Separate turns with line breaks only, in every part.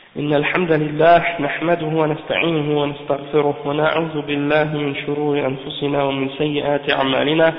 إن الحمد لله نحمده ونستعينه ونستغفره ونعوذ بالله من شرور أنفسنا ومن سيئات أعمالنا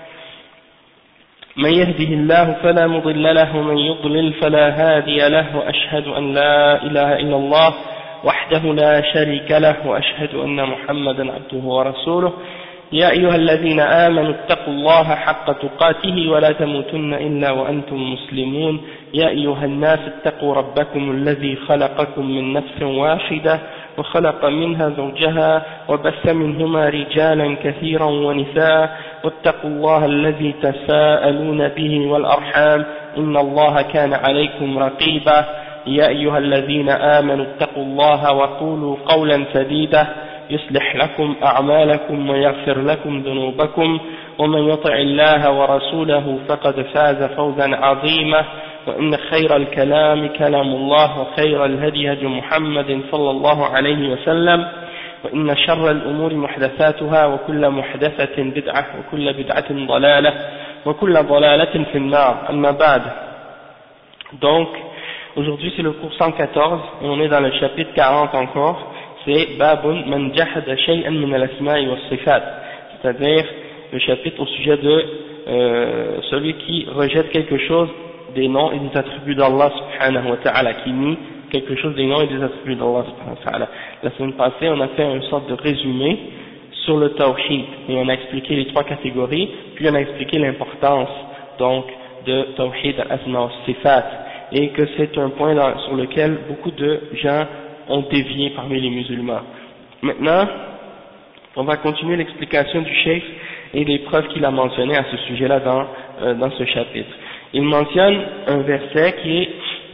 من يهده الله فلا مضل له ومن يضلل فلا هادي له وأشهد أن لا إله إلا الله وحده لا شريك له وأشهد أن محمدا عبده ورسوله يا أيها الذين آمنوا اتقوا الله حق تقاته ولا تموتن إلا وأنتم مسلمون يا أيها الناس اتقوا ربكم الذي خلقكم من نفس واحدة وخلق منها زوجها وبث منهما رجالا كثيرا ونساء واتقوا الله الذي تساءلون به والأرحام إن الله كان عليكم رقيبا يا أيها الذين آمنوا اتقوا الله وقولوا قولا سديدا يصلح لكم أعمالكم ويغفر لكم ذنوبكم ومن يطع الله ورسوله فقد فاز فوزا عظيما وإن خير الكلام كلام الله وخير الهدي هدي محمد صلى الله عليه وسلم وإن شر الأمور محدثاتها وكل محدثة بدعة وكل بدعة ضلالة وكل ضلالة في النار أما بعد. Donc aujourd'hui c'est le cours 114 et on est dans le chapitre 40 encore. C'est Babun man jahada shay'an min al-asma'i wa sifat, c'est-à-dire le chapitre au sujet de celui qui rejette quelque chose des noms et des attributs d'Allah subhanahu wa ta'ala, qui nie quelque chose des noms et des attributs d'Allah subhanahu wa ta'ala. La semaine passée on a fait une sorte de résumé sur le tawhid et on a expliqué les trois catégories, puis on a expliqué l'importance donc de tawhid al-asma wa sifat, et que c'est un point sur lequel beaucoup de gens ont dévié parmi les musulmans. Maintenant, on va continuer l'explication du cheikh et les preuves qu'il a mentionnées à ce sujet-là dans ce chapitre. Il mentionne un verset qui est,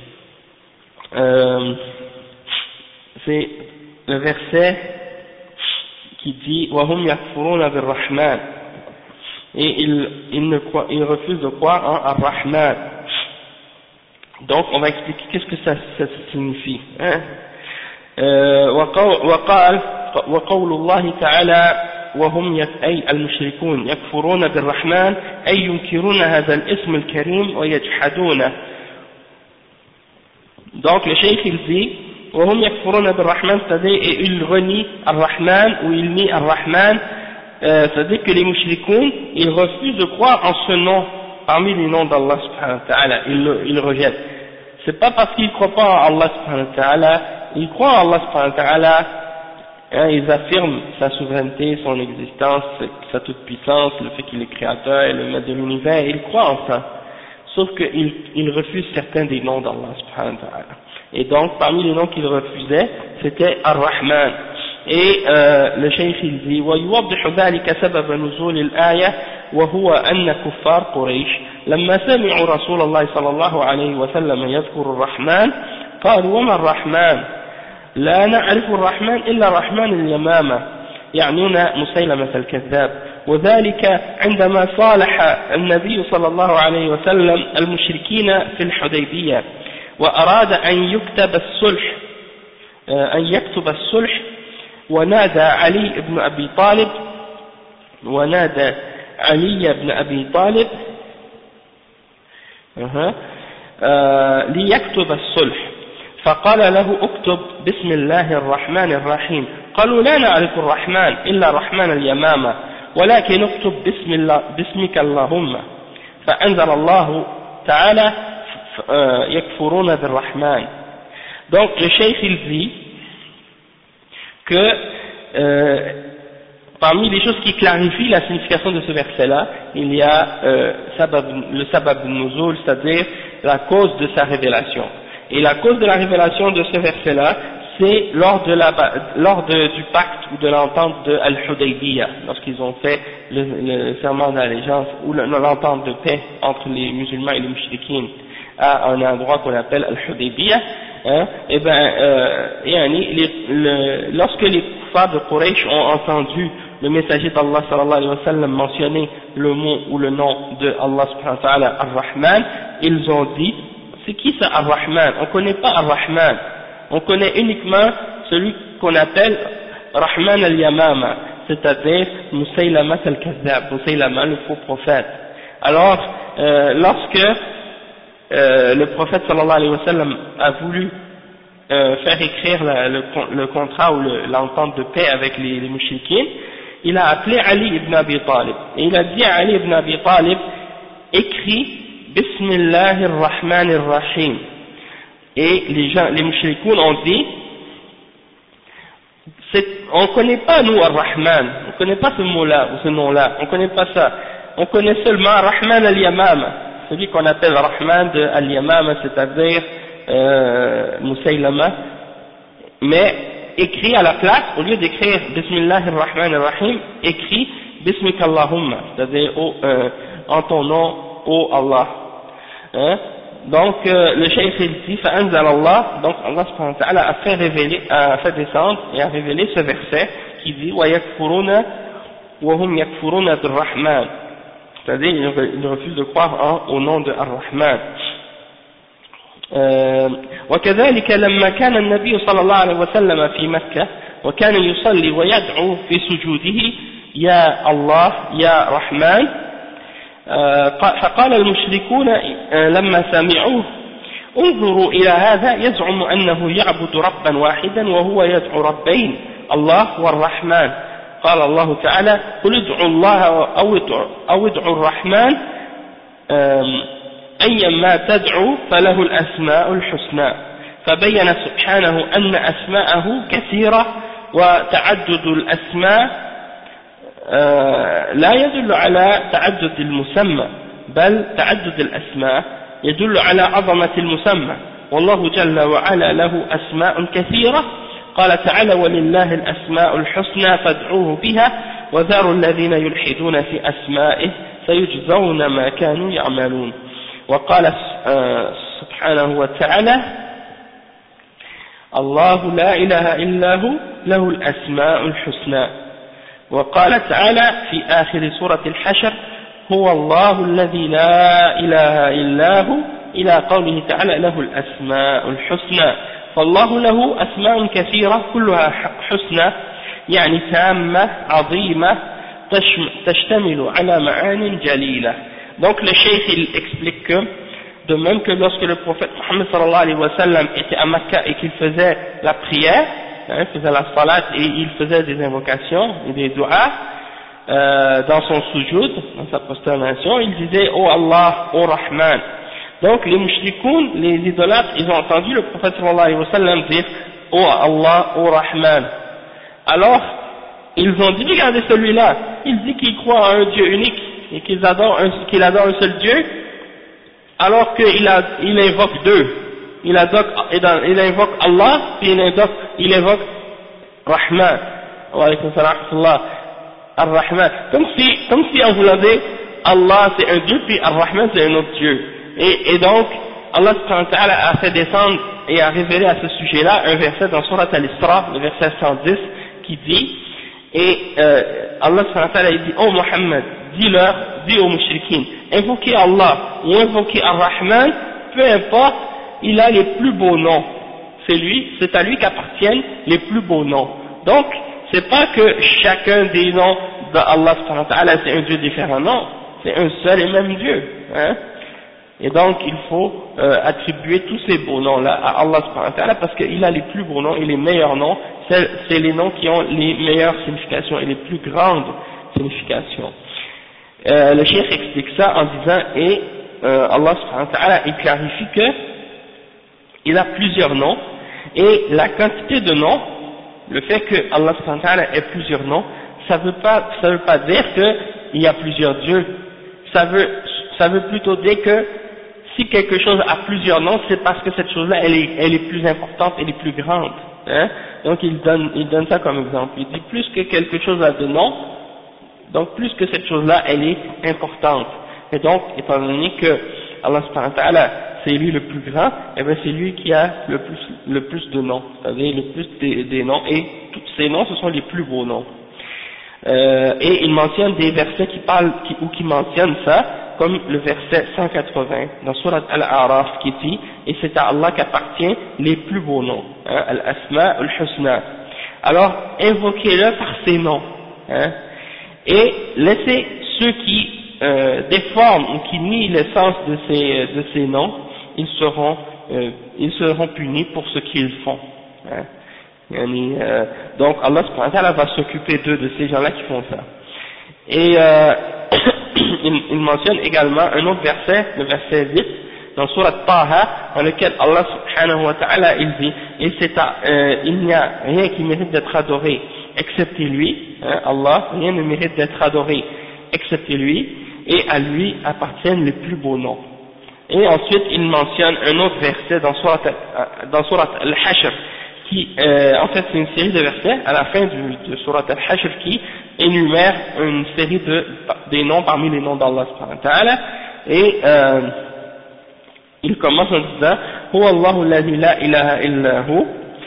c'est le verset qui dit وَهُمْ يَكْفُرُونَ بِالرَّحْمَنِ, et il refuse de croire en Ar-Rahman. Donc on va expliquer qu'est-ce que ça signifie, hein? وقال وقول الله تعالى وهم أي المشركون يكفرون بالرحمن أي ينكرون هذا الاسم الكريم ويجحدونه. Donc le cheikh il dit وهم يكفرون بالرحمن, c'est-à-dire ils renient Ar-Rahman ou ils nient Ar-Rahman, c'est-à-dire que les mushrikoun ils refusent de croire en ce nom parmi les noms d'Allah subhanahu wa ta'ala, ils le rejettent. C'est pas parce qu'ils ne croient pas en Allah subhanahu wa ta'ala, ils croient en Allah subhanahu wa ta'ala, hein, ils affirment sa souveraineté, son existence, sa toute-puissance, le fait qu'il est créateur et le maître de l'univers, ils croient en ça. Sauf qu'ils refusent certains des noms d'Allah subhanahu wa ta'ala. Et donc, parmi les noms qu'ils refusaient, c'était Ar-Rahman. Et le cheikh il dit ويوضح ذلك سبب نزول الآية وهو أن كفار قريش لما سمعوا رسول الله صلى الله عليه وسلم يذكر الرحمن قالوا وما الرحمن لا نعرف الرحمن إلا رحمن اليمامة, يعنون مسيلمة الكذاب, وذلك عندما صالح النبي صلى الله عليه وسلم المشركين في الحديبية وأراد أن يكتب الصلح ونادى علي بن أبي طالب ليكتب الصلح, فقال له اكتب بسم الله الرحمن الرحيم, قالوا لا نعرف الرحمن إلا رحمن اليمامة ولكن اكتب باسمك اللهم, فأنزل الله تعالى يكفرون بالرحمن. Donc le cheikh il dit que parmi les choses qui clarifient la signification de ce verset-là, il y a le sabab nuzul, c'est-à-dire la cause de sa révélation. Et la cause de la révélation de ce verset-là, c'est lors du pacte ou de l'entente de Al-Hudaybiyah, lorsqu'ils ont fait le serment d'allégeance ou l'entente de paix entre les musulmans et les mushrikines à un endroit qu'on appelle Al-Hudaybiyah, hein, et lorsque les kuffars de Quraysh ont entendu le messager d'Allah sallallahu alayhi wa sallam mentionner le mot ou le nom de Allah subhanahu wa ta'ala Ar-Rahman, ils ont dit c'est qui ça Ar-Rahman? On ne connaît pas Ar-Rahman, on connaît uniquement celui qu'on appelle Rahman al-Yamama, c'est-à-dire Musaylamat al-Kazzab, Musaylama le faux prophète. Alors lorsque le prophète sallallahu alayhi wa sallam a voulu faire écrire le contrat ou l'entente de paix avec les mouchriquins, il a appelé Ali ibn Abi Talib. Et il a dit à Ali ibn Abi Talib, écris Bismillahir Rahmanir Rahim. Et les mouchriquins ont dit, on ne connaît pas nous Ar-Rahman, on ne connaît pas ce mot-là ou ce nom-là, on ne connaît pas ça. On connaît seulement Rahman al-Yamama, celui qu'on appelle Rahman de al-Yamama, c'est-à-dire Musaylama, mais écrit à la place, au lieu d'écrire Bismillahir Rahmanir Rahim, écrit Bismika Allahumma, c'est-à-dire en ton nom, ô Allah. Hein? Donc le cheikh il dit Fa'anzal Allah, donc Allah subhanahu wa ta'ala a fait descendre et a révélé ce verset qui dit Wa yakfuruna wa hum yakfuruna bir-Rahman, c'est-à-dire ils refusent de croire au nom de Ar-Rahman. وكذلك لما كان النبي صلى الله عليه وسلم في مكة وكان يصلي ويدعو في سجوده يا الله يا رحمن فقال المشركون لما سمعوه انظروا إلى هذا يزعم أنه يعبد ربا واحدا وهو يدعو ربين الله والرحمن قال الله تعالى قل ادعوا الله أو ادعوا الرحمن أيما تدعو فله الأسماء الحسنى فبين سبحانه أن أسماءه كثيرة وتعدد الأسماء لا يدل على تعدد المسمى بل تعدد الأسماء يدل على عظمة المسمى والله جل وعلا له أسماء كثيرة قال تعالى ولله الأسماء الحسنى فادعوه بها وذروا الذين يلحدون في أسمائه سيجزون ما كانوا يعملون وقال سبحانه وتعالى الله لا إله إلا هو له الأسماء الحسنى وقال تعالى في آخر سورة الحشر هو الله الذي لا إله إلا هو إلى قوله تعالى له الأسماء الحسنى فالله له أسماء كثيرة كلها حسنى يعني تامة عظيمة تشتمل على معان جليلة. Donc le cheikh il explique que de même que lorsque le prophète Mohammed sallallahu alayhi wa sallam était à Makkah et qu'il faisait la prière, il faisait la salat et il faisait des invocations et des du'as dans son sujoud, dans sa prosternation, il disait oh Allah, oh Rahman. Donc les mushrikoun, les idolâtres, ils ont entendu le prophète sallallahu alayhi wa sallam dire oh Allah, oh Rahman. Alors ils ont dit regardez celui-là, il dit qu'il croit en un Dieu unique et qu'il adore un seul Dieu, alors qu'il invoque deux. Il invoque Allah, puis il invoque Rahman. Wa alaykum salam Ar-Rahman. Comme si on voulait dire Allah c'est un Dieu, puis Ar-Rahman c'est un autre Dieu. Et donc, Allah subhanahu wa ta'ala a fait descendre et a révélé à ce sujet-là un verset dans Surat Al-Isra, le verset 110, qui dit, Allah subhanahu wa ta'ala dit, oh Muhammad, dis aux mushrikines, invoquez Allah ou invoquez Ar-Rahman, peu importe, il a les plus beaux noms. C'est à lui qu'appartiennent les plus beaux noms. Donc, c'est pas que chacun des noms d'Allah subhanahu wa ta'ala c'est un Dieu différent, non, c'est un seul et même Dieu, hein. Et donc, il faut attribuer tous ces beaux noms-là à Allah subhanahu wa ta'ala parce qu'il a les plus beaux noms et les meilleurs noms, c'est les noms qui ont les meilleures significations et les plus grandes significations. Le cheikh explique ça en disant, et Allah subhanahu wa ta'ala, il clarifie que il a plusieurs noms, et la quantité de noms, le fait que Allah subhanahu wa ta'ala ait plusieurs noms, ça veut pas dire qu'il y a plusieurs dieux, ça veut plutôt dire que si quelque chose a plusieurs noms, c'est parce que cette chose-là, elle est plus importante, elle est plus grande, hein. Donc il donne ça comme exemple. Il dit plus que quelque chose a de noms, donc plus que cette chose-là, elle est importante. Et donc, étant donné que Allah subhanahu wa ta'ala, c'est lui le plus grand, et bien c'est lui qui a le plus de noms, c'est-à-dire le plus des noms, et tous ces noms, ce sont les plus beaux noms. Et il mentionne des versets qui mentionnent ça, comme le verset 180 dans Surat Al-A'raf qui dit, et c'est à Allah qu'appartient les plus beaux noms, hein, Al-Asma Al-Husna. Alors, invoquez-le par ces noms, hein, et laissez ceux qui déforment ou qui nient le sens de ces noms, ils seront ils seront punis pour ce qu'ils font. Hein. Donc Allah subhanahu wa ta'ala va s'occuper d'eux, de ces gens-là qui font ça. Et il mentionne également un autre verset, le verset 8, dans Surat Taha, dans lequel Allah subhanahu wa ta'ala il dit, et il n'y a rien qui mérite d'être adoré excepté lui, hein, Allah, rien ne mérite d'être adoré excepté lui, et à lui appartiennent les plus beaux noms. Et ensuite il mentionne un autre verset dans Surat Al-Hashr, qui en fait c'est une série de versets à la fin de Surat Al-Hashr qui énumère une série des noms parmi les noms d'Allah subhanahu wa ta'ala, et il commence en disant Huwa Allahu alladhi la ilaha illa hu,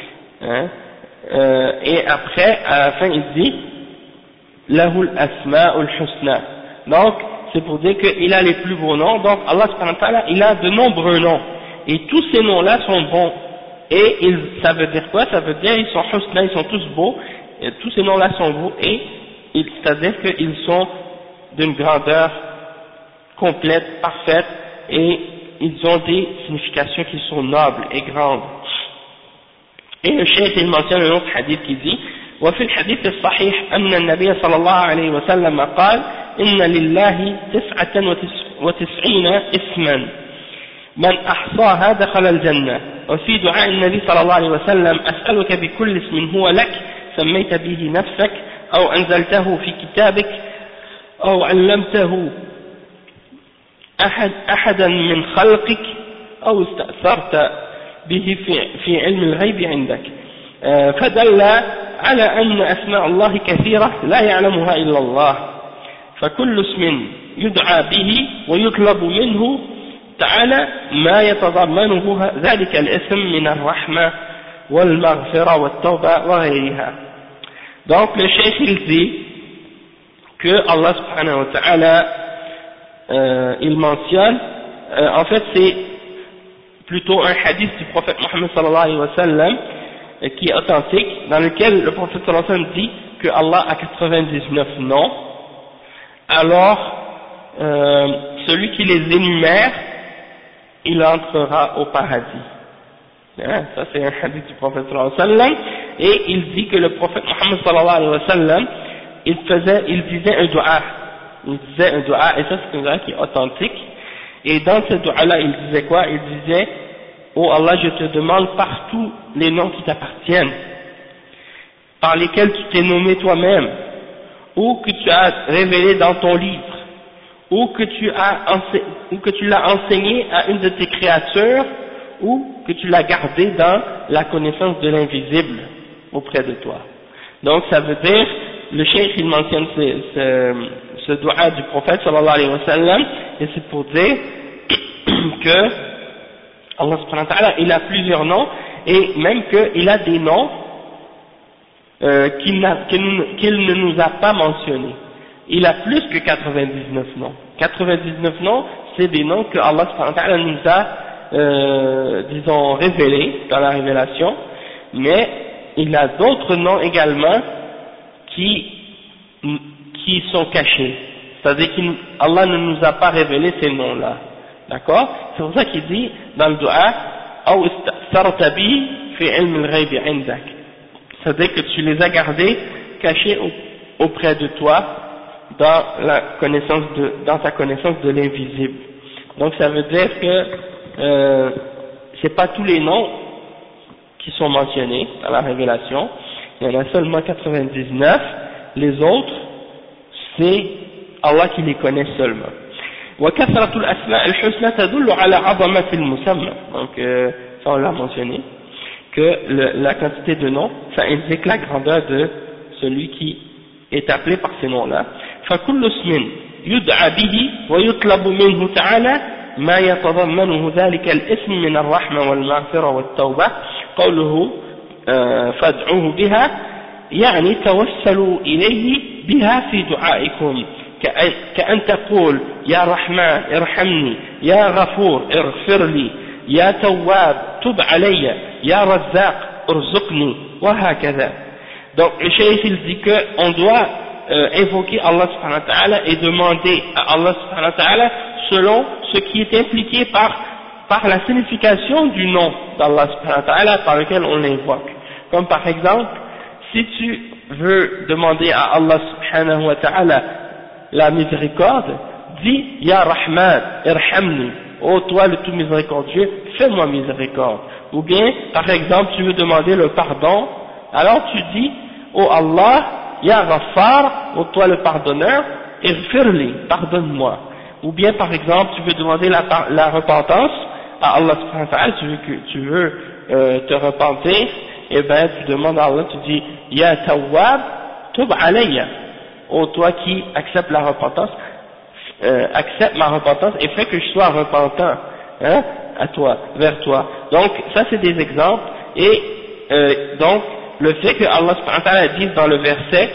et après à la fin il dit Lahul asma'ul husna. Donc c'est pour dire qu'il a les plus beaux noms. Donc Allah subhanahu wa ta'ala il a de nombreux noms, et tous ces noms là sont bons. Et ça veut dire quoi? Ça veut dire ils sont husna, ils sont tous beaux, et tous ces noms-là sont beaux, et c'est-à-dire qu'ils sont d'une grandeur complète, parfaite, et ils ont des significations qui sont nobles et grandes. Et le cheikh il mentionne un autre hadith qui dit وفي الحديث الصحيح أن النبي صلى الله عليه وسلم قال إن لله 99 اسما من أحصاها دخل الجنة. وفي دعاء النبي صلى الله عليه وسلم أسألك بكل اسم هو لك سميت به نفسك أو أنزلته في كتابك أو علمته أحدا من خلقك أو استأثرت به في علم الغيب عندك. فدل على أن أسماء الله كثيرة لا يعلمها إلا الله، فكل اسم يدعى به ويطلب منه تعالى ما يتضمنه ذلك الاسم من الرحمة والمغفرة والتوبة وغيرها. Donc le cheikh il dit que Allah subhanahu wa ta'ala il mentionne, en fait c'est plutôt un hadith du prophète Mohammed sallallahu alayhi wa sallam qui est authentique, dans lequel le prophète sallallahu alayhi wa sallam dit que Allah a 99 noms. Alors celui qui les énumère il entrera au paradis. Hein, ça c'est un hadith du prophète sallallahu alayhi wa sallam, et il dit que le prophète Mohammed sallallahu alayhi wa sallam il disait un dua, et ça c'est un dua qui est authentique, et dans ce dua là il disait quoi? Il disait oh Allah, je te demande partout les noms qui t'appartiennent, par lesquels tu t'es nommé toi-même, ou que tu as révélé dans ton livre, ou que tu l'as enseigné à une de tes créatures, ou que tu l'as gardé dans la connaissance de l'invisible auprès de toi. Donc ça veut dire, le cheikh il mentionne ce dua du prophète sallallahu alayhi wa sallam, et c'est pour dire que Allah subhanahu wa ta'ala il a plusieurs noms, et même qu'il a des noms qu'il ne nous a pas mentionnés. Il a plus que 99 noms. 99 noms, c'est des noms que Allah subhanahu wa ta'ala nous a, disons, révélés dans la révélation, mais il a d'autres noms également qui sont cachés. C'est-à-dire qu'Allah ne nous a pas révélé ces noms-là. D'accord? C'est pour ça qu'il dit dans le dua, أو استأثرت به في علم الغيب عندك. C'est-à-dire que tu les as gardés cachés auprès de toi dans ta connaissance de l'invisible. Donc ça veut dire que c'est pas tous les noms qui sont mentionnés dans la révélation, il y en a seulement 99, les autres c'est Allah qui les connaît seulement. وكثرة الأسماء الحسنى تدل على عظمة المسمى. Donc ça on l'a mentionné, que la quantité de noms ça indique la grandeur de celui qui est appelé par ces noms-là. فكل اسم يدعى به ويطلب منه تعالى ما يتضمنه ذلك الاسم من الرحمة والمغفرة والتوبة. قوله فادعوه بها يعني توسلوا إليه بها في دعائكم، كأن تقول يا رحمن ارحمني، يا غفور اغفر لي، يا تواب تب علي، يا رزاق ارزقني، وهكذا. Donc le cheikh il dit qu'on doit invoquer Allah subhanahu wa ta'ala et demander à Allah subhanahu wa ta'ala selon ce qui est impliqué par par la signification du nom d'Allah subhanahu wa ta'ala par lequel on l'invoque. Comme par exemple, si tu veux demander à Allah subhanahu wa ta'ala la miséricorde, dis Ya Rahman, irhamni, ô toi le tout miséricordieux, fais-moi miséricorde. Ou bien, par exemple, tu veux demander le pardon, alors tu dis ô Allah, Ya Ghaffar, ô toi le pardonneur, irfirli, pardonne-moi. Ou bien, par exemple, tu veux demander la repentance à Allah subhanahu wa ta'ala, tu veux te repentir, et ben tu demandes à Allah, tu dis Ya Tawwab, tub alayya, ô toi qui accepte la repentance, accepte ma repentance et fais que je sois repentant, hein, à toi, vers toi. Donc ça c'est des exemples, et donc le fait que Allah subhanahu wa ta'ala dise dans le verset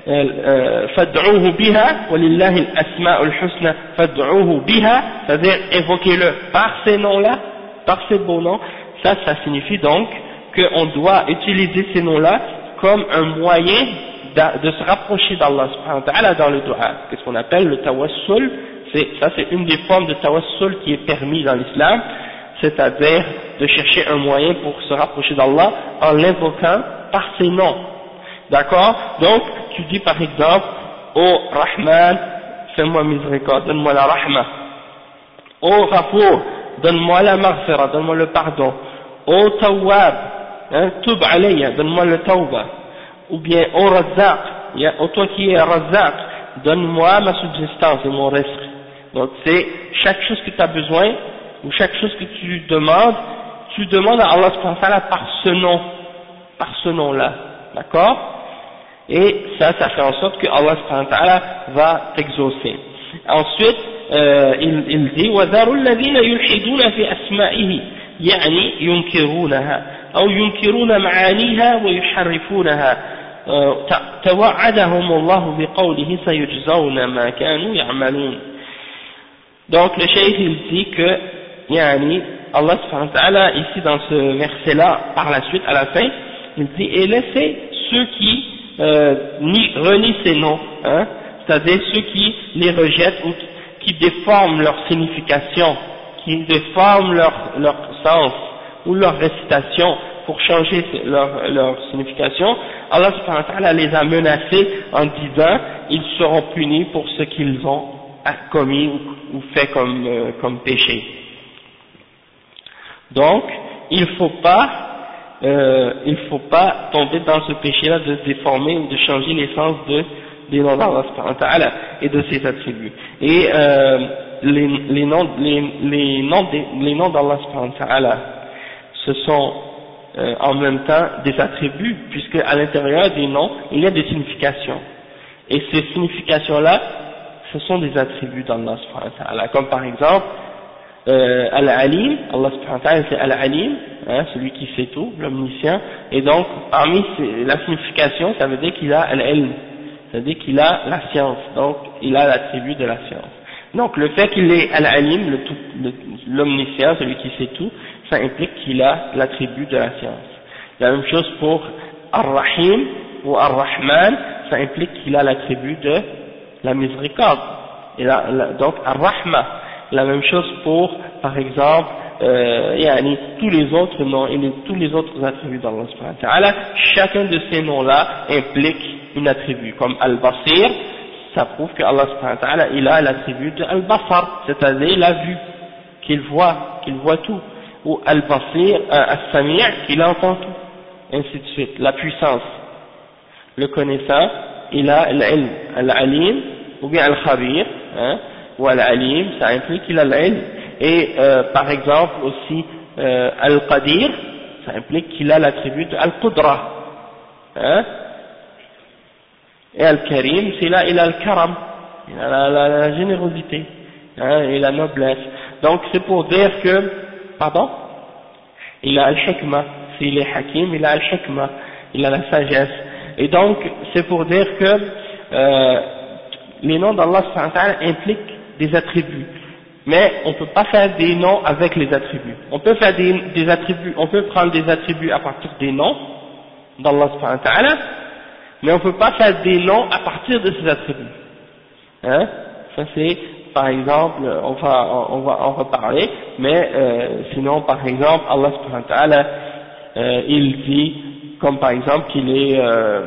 fad'uhu biha walillahi al-asma'ul husna fad'uhu biha, c'est-à-dire évoquez-le par ces noms-là, par ces beaux noms, ça signifie donc qu'on doit utiliser ces noms-là comme un moyen de se rapprocher d'Allah subhanahu wa ta'ala dans le dua. Qu'est-ce qu'on appelle le tawassul? C'est une des formes de tawassul qui est permis dans l'islam, c'est-à-dire de chercher un moyen pour se rapprocher d'Allah en l'invoquant par ses noms. D'accord? Donc, tu dis par exemple, ô Rahman, fais-moi miséricorde, donne-moi la rahma. Ô Ghafour, donne-moi la maghfira, donne-moi le pardon. Ô Tawwab, tub alayya, donne-moi le tawba. Ou bien ô Razzaq, ô toi qui es Razzaq, donne-moi ma subsistance et mon risque. Donc c'est chaque chose que tu as besoin, ou chaque chose que tu demandes à Allah subhanahu wa ta'ala par ce nom-là, d'accord? Et ça fait en sorte que Allah subhanahu wa ta'ala va t'exaucer. Ensuite, il dit وَذَرُوا الَّذِينَ يُلْحِدُونَ فِي أَسْمَائِهِ يعني ينكرونها أو ينكرون معانيها ويحرفونها توعدهم الله بقوله سيجزون ما كانوا يعملون. Donc le cheikh il dit que yani, Allah subhanahu wa ta'ala ici dans ce verset là par la suite à la fin il dit et laissez ceux qui renient ces noms, hein, c'est-à-dire ceux qui les rejettent ou qui déforment leur signification, qui déforment leur sens ou leur récitation pour changer leur signification. Allah subhanahu wa ta'ala les a menacés en disant ils seront punis pour ce qu'ils ont commis ou fait comme péché. Donc il faut pas tomber dans ce péché-là de déformer ou de changer les sens des noms d'Allah subhanahu wa ta'ala et de ses attributs. Et les noms d'Allah subhanahu wa ta'ala, ce sont en même temps des attributs, puisque à l'intérieur des noms, il y a des significations. Et ces significations-là, ce sont des attributs d'Allah subhanahu wa ta'ala. Comme par exemple, Al-Alim, Allah subhanahu wa ta'ala c'est Al-Alim, hein, celui qui sait tout, l'omniscient, et donc parmi la signification, ça veut dire qu'il a Al-Ilm, c'est-à-dire qu'il a la science, donc il a l'attribut de la science. Donc le fait qu'il est Al-Alim, l'omniscient, celui qui sait tout, ça implique qu'il a l'attribut de la science. La même chose pour Ar-Rahim ou Ar-Rahman, ça implique qu'il a l'attribut de la miséricorde. Et donc Ar-Rahma, la même chose pour, par exemple, tous les autres noms et tous les autres attributs d'Allah subhanahu wa ta'ala. Chacun de ces noms-là implique une attribut, comme Al-Basir, ça prouve que Allah subhanahu wa ta'ala, il a l'attribut de Al-Basar, c'est-à-dire la vue, qu'il voit tout, ou Al-Basir, Al-Sami' qu'il entend tout, ainsi de suite, la puissance, le connaissant, il a Al-Alim, ou bien Al-Khabir, hein, ou Al-Alim, ça implique qu'il a l'ilm, et par exemple aussi Al-Qadir, ça implique qu'il a l'attribut de Al-Qudra, hein, et Al-Karim, c'est là il a Al-Karam, il a la générosité, hein, et la noblesse. Donc c'est pour dire que, pardon, il a Al-Hikmah, s'il est Hakim, il a Al-Hikmah, il a la sagesse. Et donc c'est pour dire que les noms d'Allah subhanahu wa ta'ala impliquent des attributs, mais on ne peut pas faire des noms avec les attributs. On peut faire des attributs, on peut prendre des attributs à partir des noms d'Allah subhanahu wa ta'ala, mais on ne peut pas faire des noms à partir de ces attributs. Hein? Ça c'est par exemple, on va parler, mais sinon, par exemple, Allah subhanahu wa ta'ala, il dit, comme par exemple qu'il est,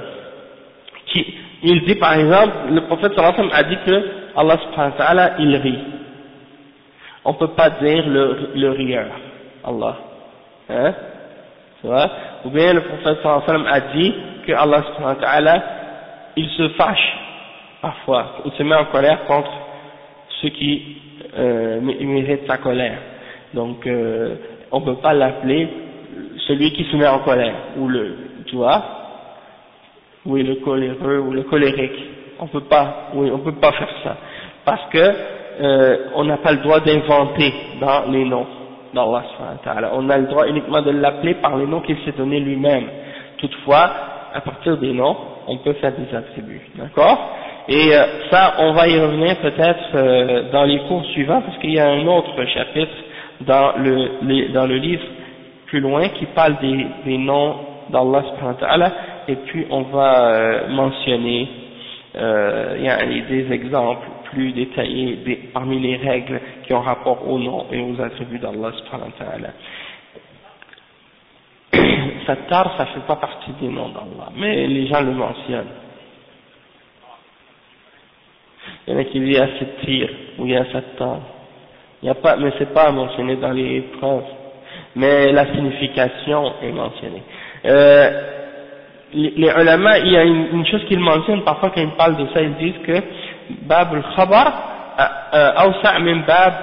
il dit par exemple, le prophète sallallahu alayhi wa sallam a dit que Allah subhanahu wa ta'ala, il rit. On peut pas dire le rieur, Allah, hein, tu vois, ou bien le prophète sallallahu alayhi wa sallam a dit que Allah subhanahu wa ta'ala, il se fâche parfois, il se met en colère contre ceux qui méritent sa colère. Donc on peut pas l'appeler celui qui se met en colère, ou tu vois, oui, le coléreux ou le colérique. On peut pas faire ça, parce que on n'a pas le droit d'inventer dans les noms d'Allah subhanahu wa ta'ala. On a le droit uniquement de l'appeler par les noms qu'il s'est donné lui-même. Toutefois, à partir des noms, on peut faire des attributs, d'accord? Et ça, on va y revenir peut-être dans les cours suivants, parce qu'il y a un autre chapitre dans le livre plus loin qui parle des noms d'Allah subhanahu wa ta'ala, et puis on va mentionner il y a des exemples plus détaillés parmi les règles qui ont rapport aux noms et aux attributs d'Allah subhanahu wa ta'ala. Sattar, ça fait pas partie des noms d'Allah, mais les gens le mentionnent. Il y en a qui disent Asittir ou il y a Sattar. Il y a pas, mais c'est pas mentionné dans les preuves. Mais la signification est mentionnée. Les ulama, il y a une chose qu'ils mentionnent parfois quand ils parlent de ça, ils disent que Bab al-Khabar awsa' min Bab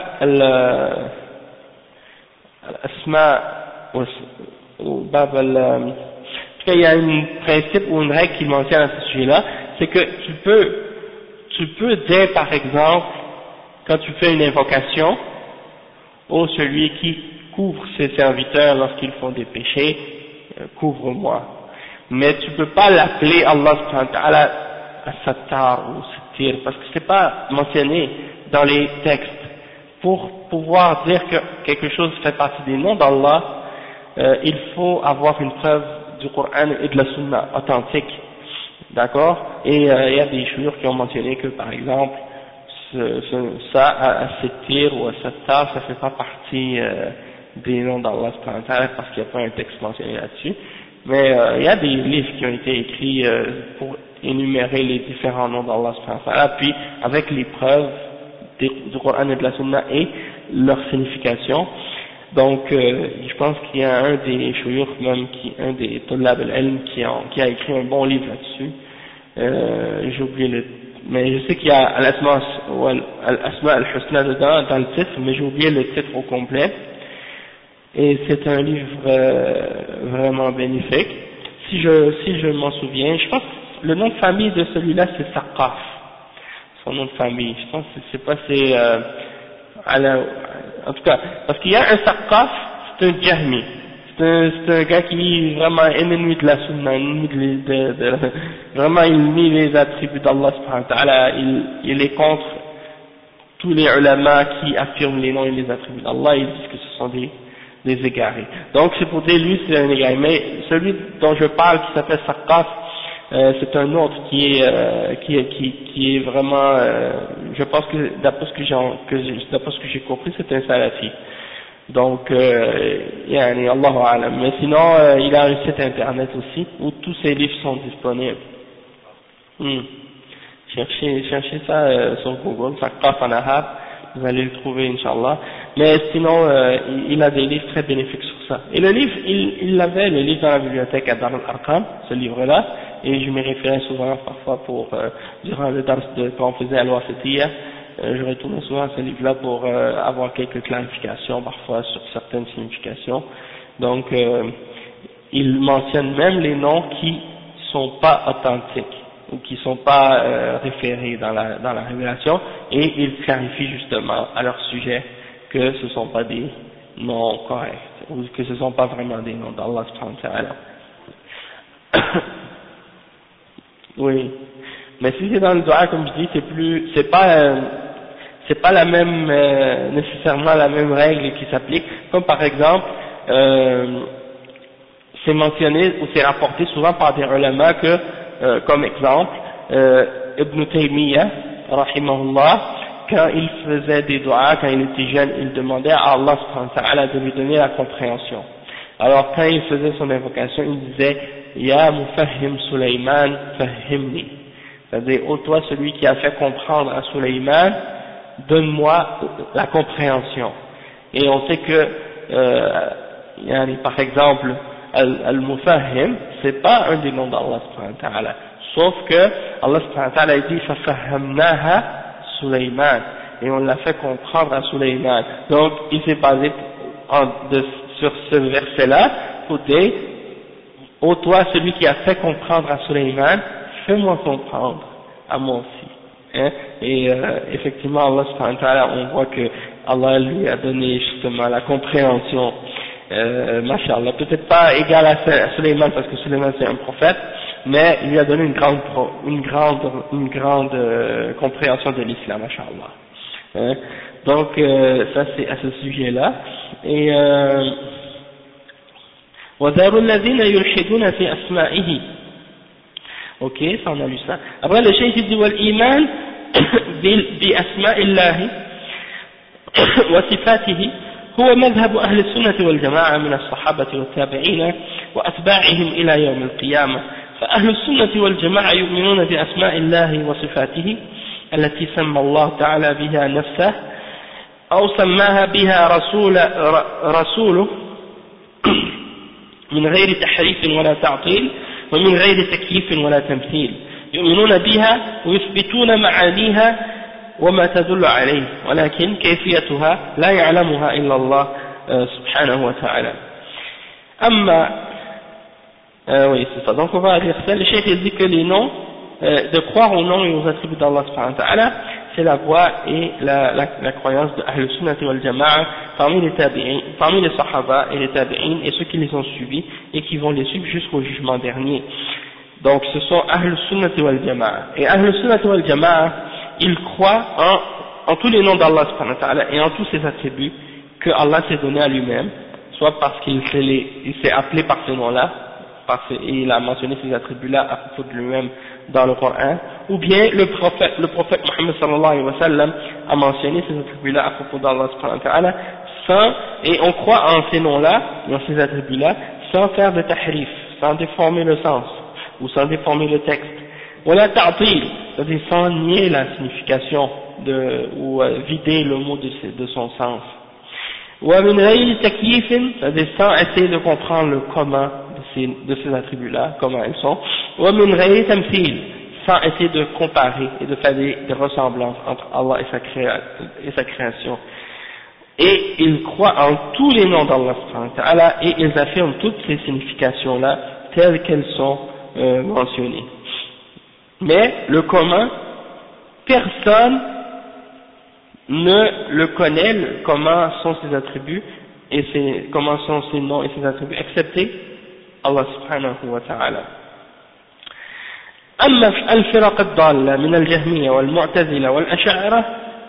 al-Asma ou Bab al... En tout cas, il y a un principe ou une règle qu'ils mentionnent à ce sujet-là, c'est que tu peux dire par exemple, quand tu fais une invocation, ô celui qui couvre ses serviteurs lorsqu'ils font des péchés, couvre-moi. Mais tu peux pas l'appeler Allah subhanahu wa ta'ala As-Sattar ou Sittir, parce que c'est pas mentionné dans les textes. Pour pouvoir dire que quelque chose fait partie des noms d'Allah, il faut avoir une preuve du Coran et de la Sunna authentique. D'accord? Et il y a des chouïrs qui ont mentionné que par exemple, ça, As-Sittir ou As-Sattar, ça fait pas partie des noms d'Allah subhanahu wa ta'ala parce qu'il n'y a pas un texte mentionné là-dessus. Mais il y a des livres qui ont été écrits pour énumérer les différents noms d'Allah subhanahu wa ta'ala, puis avec les preuves du Coran et de la Sunna et leur signification. Donc je pense qu'il y a un des chouïrs même, un des Tullab al-Ilm qui a écrit un bon livre là-dessus. J'ai oublié mais je sais qu'il y a Al-Asma al-Husna dedans, dans le titre, mais j'ai oublié le titre au complet. Et c'est un livre vraiment bénéfique. Si je m'en souviens, je pense que le nom de famille de celui-là c'est Saqaf, son nom de famille. Je pense que en tout cas, parce qu'il y a un Saqaf, c'est un Jahmi, c'est un gars qui est vraiment ennemi de la Sunna, ennemi vraiment il nie les attributs d'Allah subhanahu wa ta'ala, il est contre tous les ulama qui affirment les noms et les attributs d'Allah, ils disent que ce sont des égarés. Donc c'est pour dire lui c'est un égaré, mais celui dont je parle qui s'appelle Saqaf, c'est un autre qui est vraiment, je pense que d'après ce que j'ai compris c'est un salafi. Donc yani Allahu a'lam. Mais sinon il a un site internet aussi où tous ses livres sont disponibles. Cherchez ça sur Google, Saqaf en arabe, vous allez le trouver Inch'Allah. Mais sinon il a des livres très bénéfiques sur ça. Et le livre, il l'avait, le livre dans la bibliothèque à Dar al-Arqam, ce livre-là, et je m'y référais souvent parfois durant le dars quand on faisait Al-Wasitiyya, je retournais souvent à ce livre-là pour avoir quelques clarifications parfois sur certaines significations. Donc il mentionne même les noms qui sont pas authentiques ou qui sont pas référés dans la révélation, et il clarifie justement à leur sujet que ce sont pas des noms corrects ou que ce sont pas vraiment des noms d'Allah subhanahu wa ta'ala. Oui, mais si c'est dans le dua, comme je dis, c'est pas la même nécessairement la même règle qui s'applique. Comme par exemple c'est mentionné ou c'est rapporté souvent par des ulama que comme exemple Ibn Taymiyyah rahimahullah, quand il faisait des doigts, quand il était jeune, il demandait à Allah subhanahu wa ta'ala de lui donner la compréhension. Alors quand il faisait son invocation, il disait Ya Mufahim Sulaiman Fahimni, c'est-à-dire ô toi celui qui a fait comprendre à Sulaiman, donne-moi la compréhension. Et on sait que par exemple Al-Mufahim, c'est pas un des noms d'Allah subhanahu wa ta'ala, sauf que Allah subhanahu wa ta'ala dit Fafahamnaha Sulaiman, et on l'a fait comprendre à Sulaiman. Donc il s'est basé sur ce verset-là pour dire ô toi celui qui a fait comprendre à Sulaiman, fais-moi comprendre à moi aussi. Hein? Et effectivement Allah subhanahu wa ta'ala, on voit que Allah lui a donné justement la compréhension, mashallah, peut-être pas égal à Sulaiman parce que Sulaiman c'est un prophète, mais il lui a donné une grande compréhension de l'islam, mashallah. Hein? Donc ça c'est à ce sujet-là. Et وَذَرُوا الَّذِينَ يُلْحِدُونَ فِي أَسْمَائِهِ. Ok, ça on a lu ça. Après le cheikh dit وَالْإِيمَانِ بِأَسْمَاءِ اللَّهِ وصفاته هو مذهب أهل السنة والجماعة من الصحابة والتابعين وأتباعهم إلى يوم القيامة. فأهل السنة والجماعة يؤمنون بأسماء الله وصفاته التي سمى الله تعالى بها نفسه أو سماها بها رسوله من غير تحريف ولا تعطيل ومن غير تكييف ولا تمثيل، يؤمنون بها ويثبتون معانيها وما تدل عليه، ولكن كيفيتها لا يعلمها إلا الله سبحانه وتعالى. أما oui c'est ça, donc on va lire ça. Le cheikh dit que les noms, de croire aux noms et aux attributs d'Allah subhanahu wa ta'ala, c'est la voie et la croyance de Ahl Sunnah wal Jama'a parmi les Sahaba et les Tabi'in et ceux qui les ont suivis et qui vont les suivre jusqu'au jugement dernier. Donc ce sont Ahl Sunnah wal Jama'a. Et Ahl Sunnah wal Jama'a, ils croient en tous les noms d'Allah subhanahu wa ta'ala et en tous ses attributs que Allah s'est donné à lui-même, soit parce qu'il s'est appelé par ces noms-là, et il a mentionné ces attributs-là à propos de lui-même dans le Coran, ou bien le prophète Muhammad sallallahu alayhi wa sallam a mentionné ces attributs-là à propos d'Allah subhanahu wa ta'ala, et on croit en ces noms-là, en ces attributs-là, sans faire de tahrif, sans déformer le sens, ou sans déformer le texte. Wala ta'til, c'est-à-dire sans nier la signification ou vider le mot de son sens. Wa min ghayri takyifin, c'est-à-dire sans essayer de comprendre le comment de ces attributs-là, comment ils sont. Wa min ghayri tamthil, sans essayer de comparer et de faire des ressemblances entre Allah et sa création. Et ils croient en tous les noms d'Allah subhanahu wa ta'ala et ils affirment toutes ces significations-là telles qu'elles sont mentionnées. Mais le commun, personne ne le connaît, comment sont ses attributs et comment sont ses noms et ses attributs, excepté Allah subhanahu wa ta'ala. أما الفرق الضالة من الجهمية والمعتزلة والأشاعرة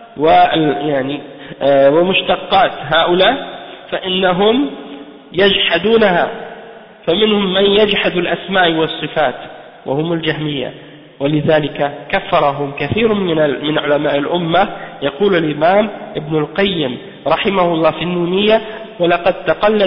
ومشتقات هؤلاء فإنهم يجحدونها، فمنهم من يجحد الأسماء والصفات وهم الجهمية، ولذلك كفرهم كثير من علماء الأمة. يقول الإمام ابن القيم رحمه الله في النونية ولقد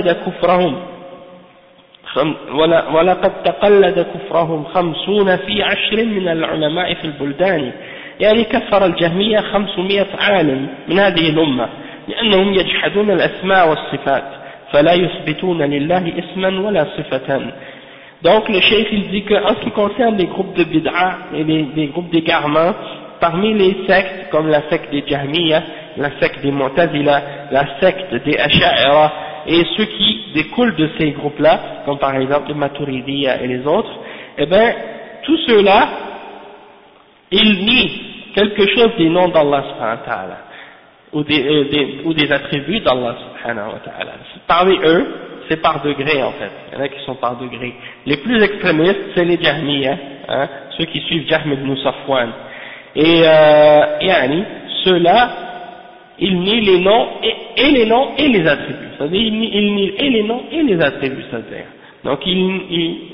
تقلد كفرهم 50 في 10 من العلماء في البلدان، يعني كفر الجهمية 500 عالم من هذه الأمة لأنهم يجحدون الأسماء والصفات فلا يثبتون لله اسما ولا صفة. Donc le cheikh il dit qu'en ce qui concerne les groupes de bid'a et les groupes d'égarement, parmi les sectes comme la secte des Jahmiya, la secte des Mu'tazila, la secte des Asha'ira et ceux qui découlent de ces groupes-là, comme par exemple les Maturidiyya et les autres, eh bien tous ceux-là, ils nient quelque chose des noms d'Allah subhanahu wa ta'ala ou des attributs d'Allah subhanahu wa ta'ala. Parmi eux, c'est par degré en fait, il y en a qui sont par degré. Les plus extrémistes, c'est les Jahmiya, hein, ceux qui suivent Jahm ibn Safwan. Et ceux-là, ils nient les noms et les noms et les attributs. C'est-à-dire, ils nient et les noms et les attributs, c'est-à-dire. Donc,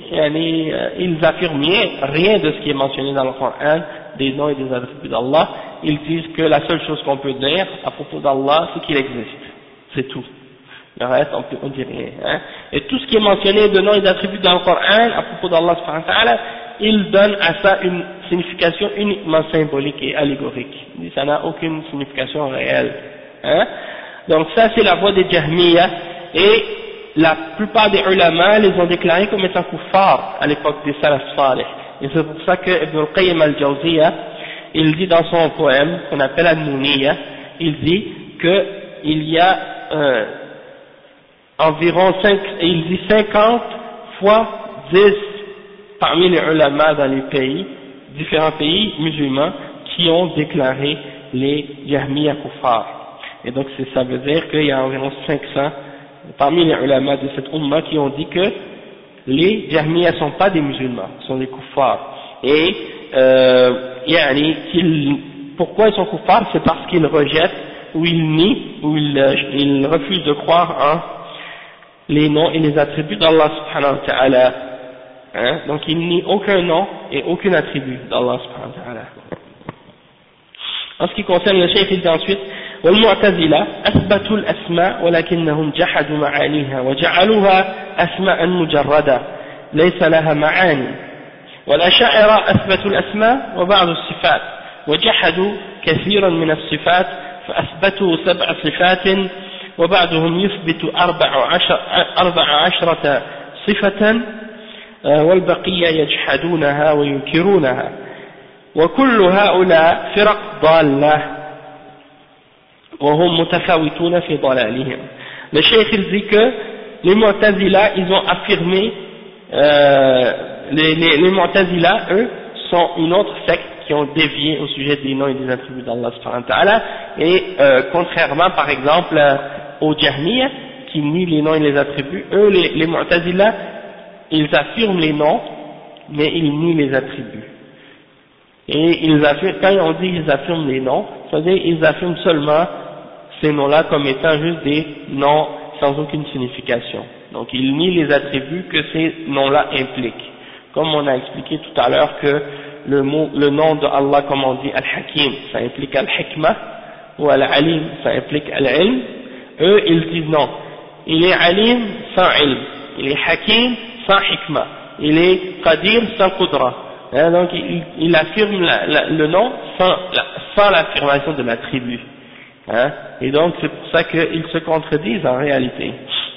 ils affirment rien de ce qui est mentionné dans le Coran, des noms et des attributs d'Allah, ils disent que la seule chose qu'on peut dire à propos d'Allah, c'est qu'il existe. C'est tout. Le reste, on dit rien. Hein. Et tout ce qui est mentionné de noms et d'attributs dans le Coran à propos d'Allah subhanahu wa ta'ala, il donne à ça une signification uniquement symbolique et allégorique. Il dit ça n'a aucune signification réelle. Hein. Donc ça, c'est la voie des Jahmiyyah, et la plupart des ulama les ont déclarés comme étant kuffar à l'époque des Salaf Salih. Et c'est pour ça que Ibn al-Qayyim al-Jawziyya, il dit dans son poème qu'on appelle Al-Nuniyya, il dit que il y a environ 50 fois 10 parmi les ulama dans les pays, différents pays musulmans, qui ont déclaré les Jahmiyyah kuffar. Et donc ça veut dire qu'il y a environ 500 parmi les ulama de cette umma qui ont dit que les Jahmiyyah ne sont pas des musulmans, sont des kuffars. Et pourquoi ils sont kuffars? C'est parce qu'ils rejettent, ou ils nient, ou ils refusent de croire en les noms et les attributs d'Allah subhanahu wa ta'ala. Hein? Donc ils nient aucun nom et aucun attribut d'Allah subhanahu wa ta'ala. En ce qui concerne le cheikh, il dit ensuite والمعتزلة أثبتوا الأسماء ولكنهم جحدوا معانيها وجعلوها أسماء مجردة ليس لها معاني، والأشاعرة أثبتوا الأسماء وبعض الصفات وجحدوا كثيرا من الصفات فأثبتوا 7 صفات وبعضهم يثبت 14 صفة والبقية يجحدونها وينكرونها، وكل هؤلاء فرق ضالة وهم متفاوتون في ضلالهم. Le cheikh il dit que les Mu'tazila, ils ont affirmé, les Mu'tazila, eux, sont une autre secte qui ont dévié au sujet des noms et des attributs d'Allah subhanahu wa ta'ala, et contrairement par exemple aux Jahmiyyah qui nient les noms et les attributs, eux les Mu'tazila, ils affirment les noms mais ils nient les attributs. Et ils affirment, quand on dit qu'ils affirment les noms, c'est-à-dire ils affirment seulement ces noms-là comme étant juste des noms sans aucune signification. Donc ils nient les attributs que ces noms-là impliquent. Comme on a expliqué tout à l'heure que le nom de Allah, comme on dit Al-Hakim, ça implique Al-Hikmah, ou Al-Alim, ça implique Al-Ilm. Eux, ils disent non. Il est Alim sans Ilm. Il est Hakim sans Hikmah. Il est Qadir sans Qudra. Hein, donc il affirme le nom sans l'affirmation de l'attribut. Hein, et donc c'est pour ça qu'ils se contredisent en réalité.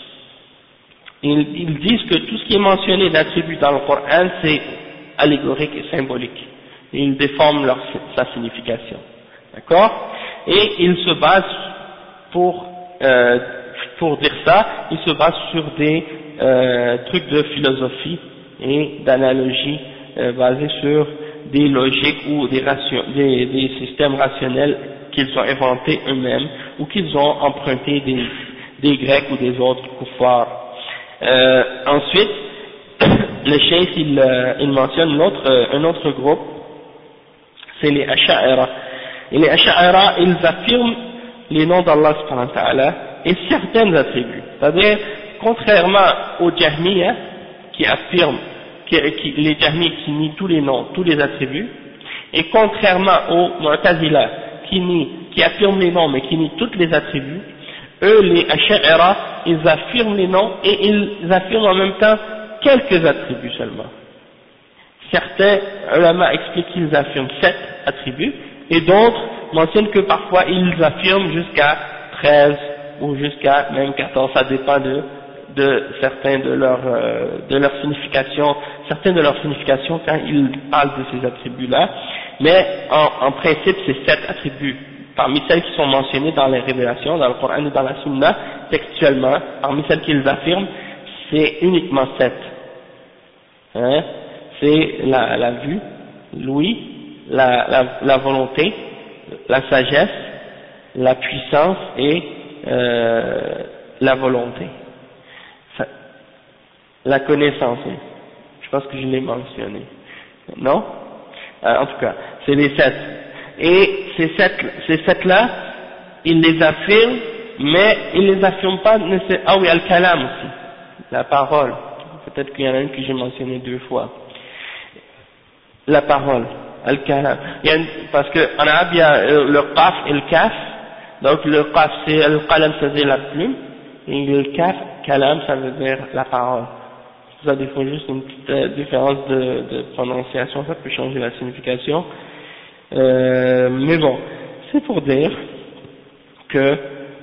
Ils disent que tout ce qui est mentionné d'attribut dans le Coran c'est allégorique et symbolique. Et ils déforment sa signification. D'accord? Et ils se basent pour dire ça, ils se basent sur des trucs de philosophie et d'analogie basés sur des logiques ou des systèmes rationnels qu'ils ont inventés eux-mêmes ou qu'ils ont empruntés des Grecs ou des autres kuffars. Ensuite, le cheikh il mentionne un autre groupe, c'est les Asha'ira. Et les Asha'ira, ils affirment les noms d'Allah subhanahu wa ta'ala et certains attributs. C'est-à-dire, contrairement aux Jahmiyyah qui affirment les Jahmiyyah qui nient tous les noms, tous les attributs, et contrairement aux Mu'tazila qui affirment les noms mais qui nient tous les attributs, eux les Asha'ira, ils affirment les noms et ils affirment en même temps quelques attributs seulement. Certains ulama expliquent qu'ils affirment 7 attributs et d'autres mentionnent que parfois ils affirment jusqu'à 13 ou jusqu'à même 14, ça dépend de certains de leur signification, certaines de leurs significations quand ils parlent de ces attributs-là, mais en principe c'est 7 attributs. Parmi celles qui sont mentionnées dans les révélations, dans le Coran et dans la Sunna, textuellement, parmi celles qu'ils affirment, c'est uniquement 7. Hein? C'est la vue, l'ouïe, la volonté, la sagesse, la puissance et la volonté. La connaissance, oui. Je pense que je l'ai mentionné. Non? En tout cas, c'est les 7. Et ces 7-là, ils les affirment, mais ils les affirment pas nécessairement. Ah oui, al-kalam aussi, la parole. Peut-être qu'il y en a une que j'ai mentionnée 2 fois. La parole. al-kalam. Parce qu'en arabe, il y a le qaf et le kaf. Donc le qaf, c'est al-qalam, ça veut dire la plume. Et le kaf, kalam, ça veut dire la parole. Ça, des fois, juste une petite différence de prononciation, ça peut changer la signification. Mais bon, c'est pour dire que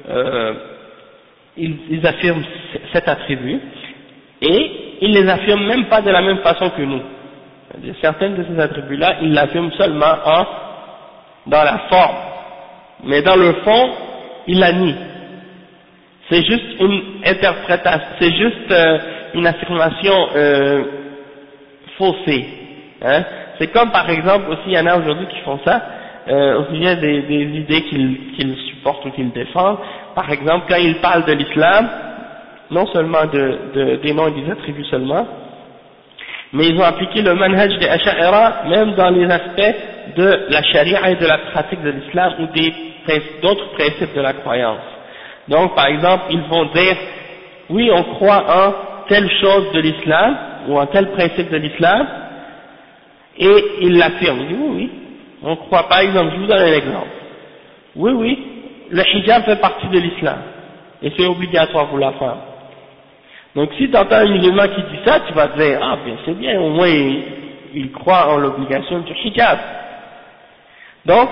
ils affirment cet attribut, et ils les affirment même pas de la même façon que nous. Certains de ces attributs-là, ils l'affirment seulement dans la forme, mais dans le fond, ils la nient. C'est juste une interprétation, c'est juste une affirmation faussée. Hein? C'est comme par exemple, aussi il y en a aujourd'hui qui font ça, au sujet des idées qu'ils supportent ou qu'ils défendent. Par exemple, quand ils parlent de l'islam, non seulement des noms et des attributs seulement, mais ils ont appliqué le manhaj des Asha'ira même dans les aspects de la charia et de la pratique de l'islam ou d'autres principes de la croyance. Donc par exemple, ils vont dire, oui, on croit en telle chose de l'islam ou en tel principe de l'islam, et ils l'affirment. Ils disent, oui, oui, on croit. Par exemple, je vous donne un exemple. Oui, oui, le hijab fait partie de l'islam, et c'est obligatoire pour la femme. Donc si tu entends un musulman qui dit ça, tu vas te dire, ah bien c'est bien, au moins il croit en l'obligation du hijab. Donc,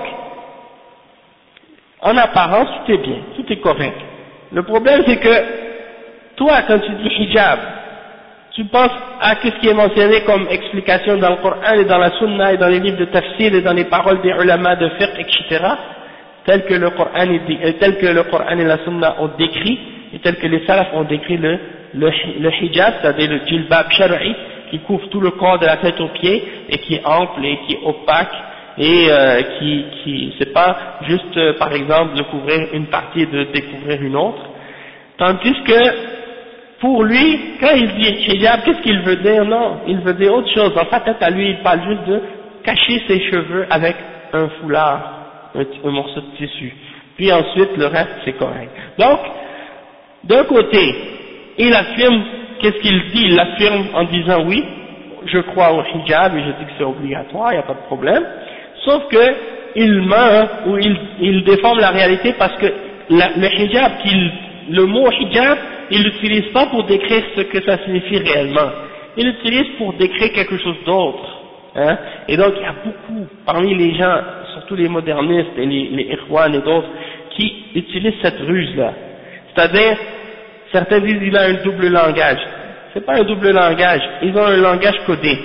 en apparence, tout est bien, tout est correct. Le problème c'est que, toi quand tu dis hijab, tu penses à ce qui est mentionné comme explication dans le Coran et dans la Sunna et dans les livres de tafsir et dans les paroles des ulama de fiqh, etc., tel que le Coran et la Sunna ont décrit, et tel que les salafs ont décrit le hijab, c'est-à-dire le djilbab shar'i, qui couvre tout le corps de la tête aux pieds, et qui est ample et qui est opaque, et c'est pas juste, par exemple, de couvrir une partie et de découvrir une autre. Tandis que, pour lui, quand il dit hijab, qu'est-ce qu'il veut dire? Non, il veut dire autre chose. Dans sa tête à lui, il parle juste de cacher ses cheveux avec un foulard, un morceau de tissu. Puis ensuite, le reste, c'est correct. Donc, d'un côté, il affirme, qu'est-ce qu'il dit? Il affirme en disant oui, je crois au hijab et je dis que c'est obligatoire, il n'y a pas de problème. Sauf que, il ment, ou il déforme la réalité parce que le hijab, le mot hijab, il l'utilise pas pour décrire ce que ça signifie réellement. Il l'utilise pour décrire quelque chose d'autre. Hein? Et donc, il y a beaucoup, parmi les gens, surtout les modernistes et les ikhwan et d'autres, qui utilisent cette ruse-là. C'est-à-dire, certains disent qu'il a un double langage. C'est pas un double langage, ils ont un langage codé.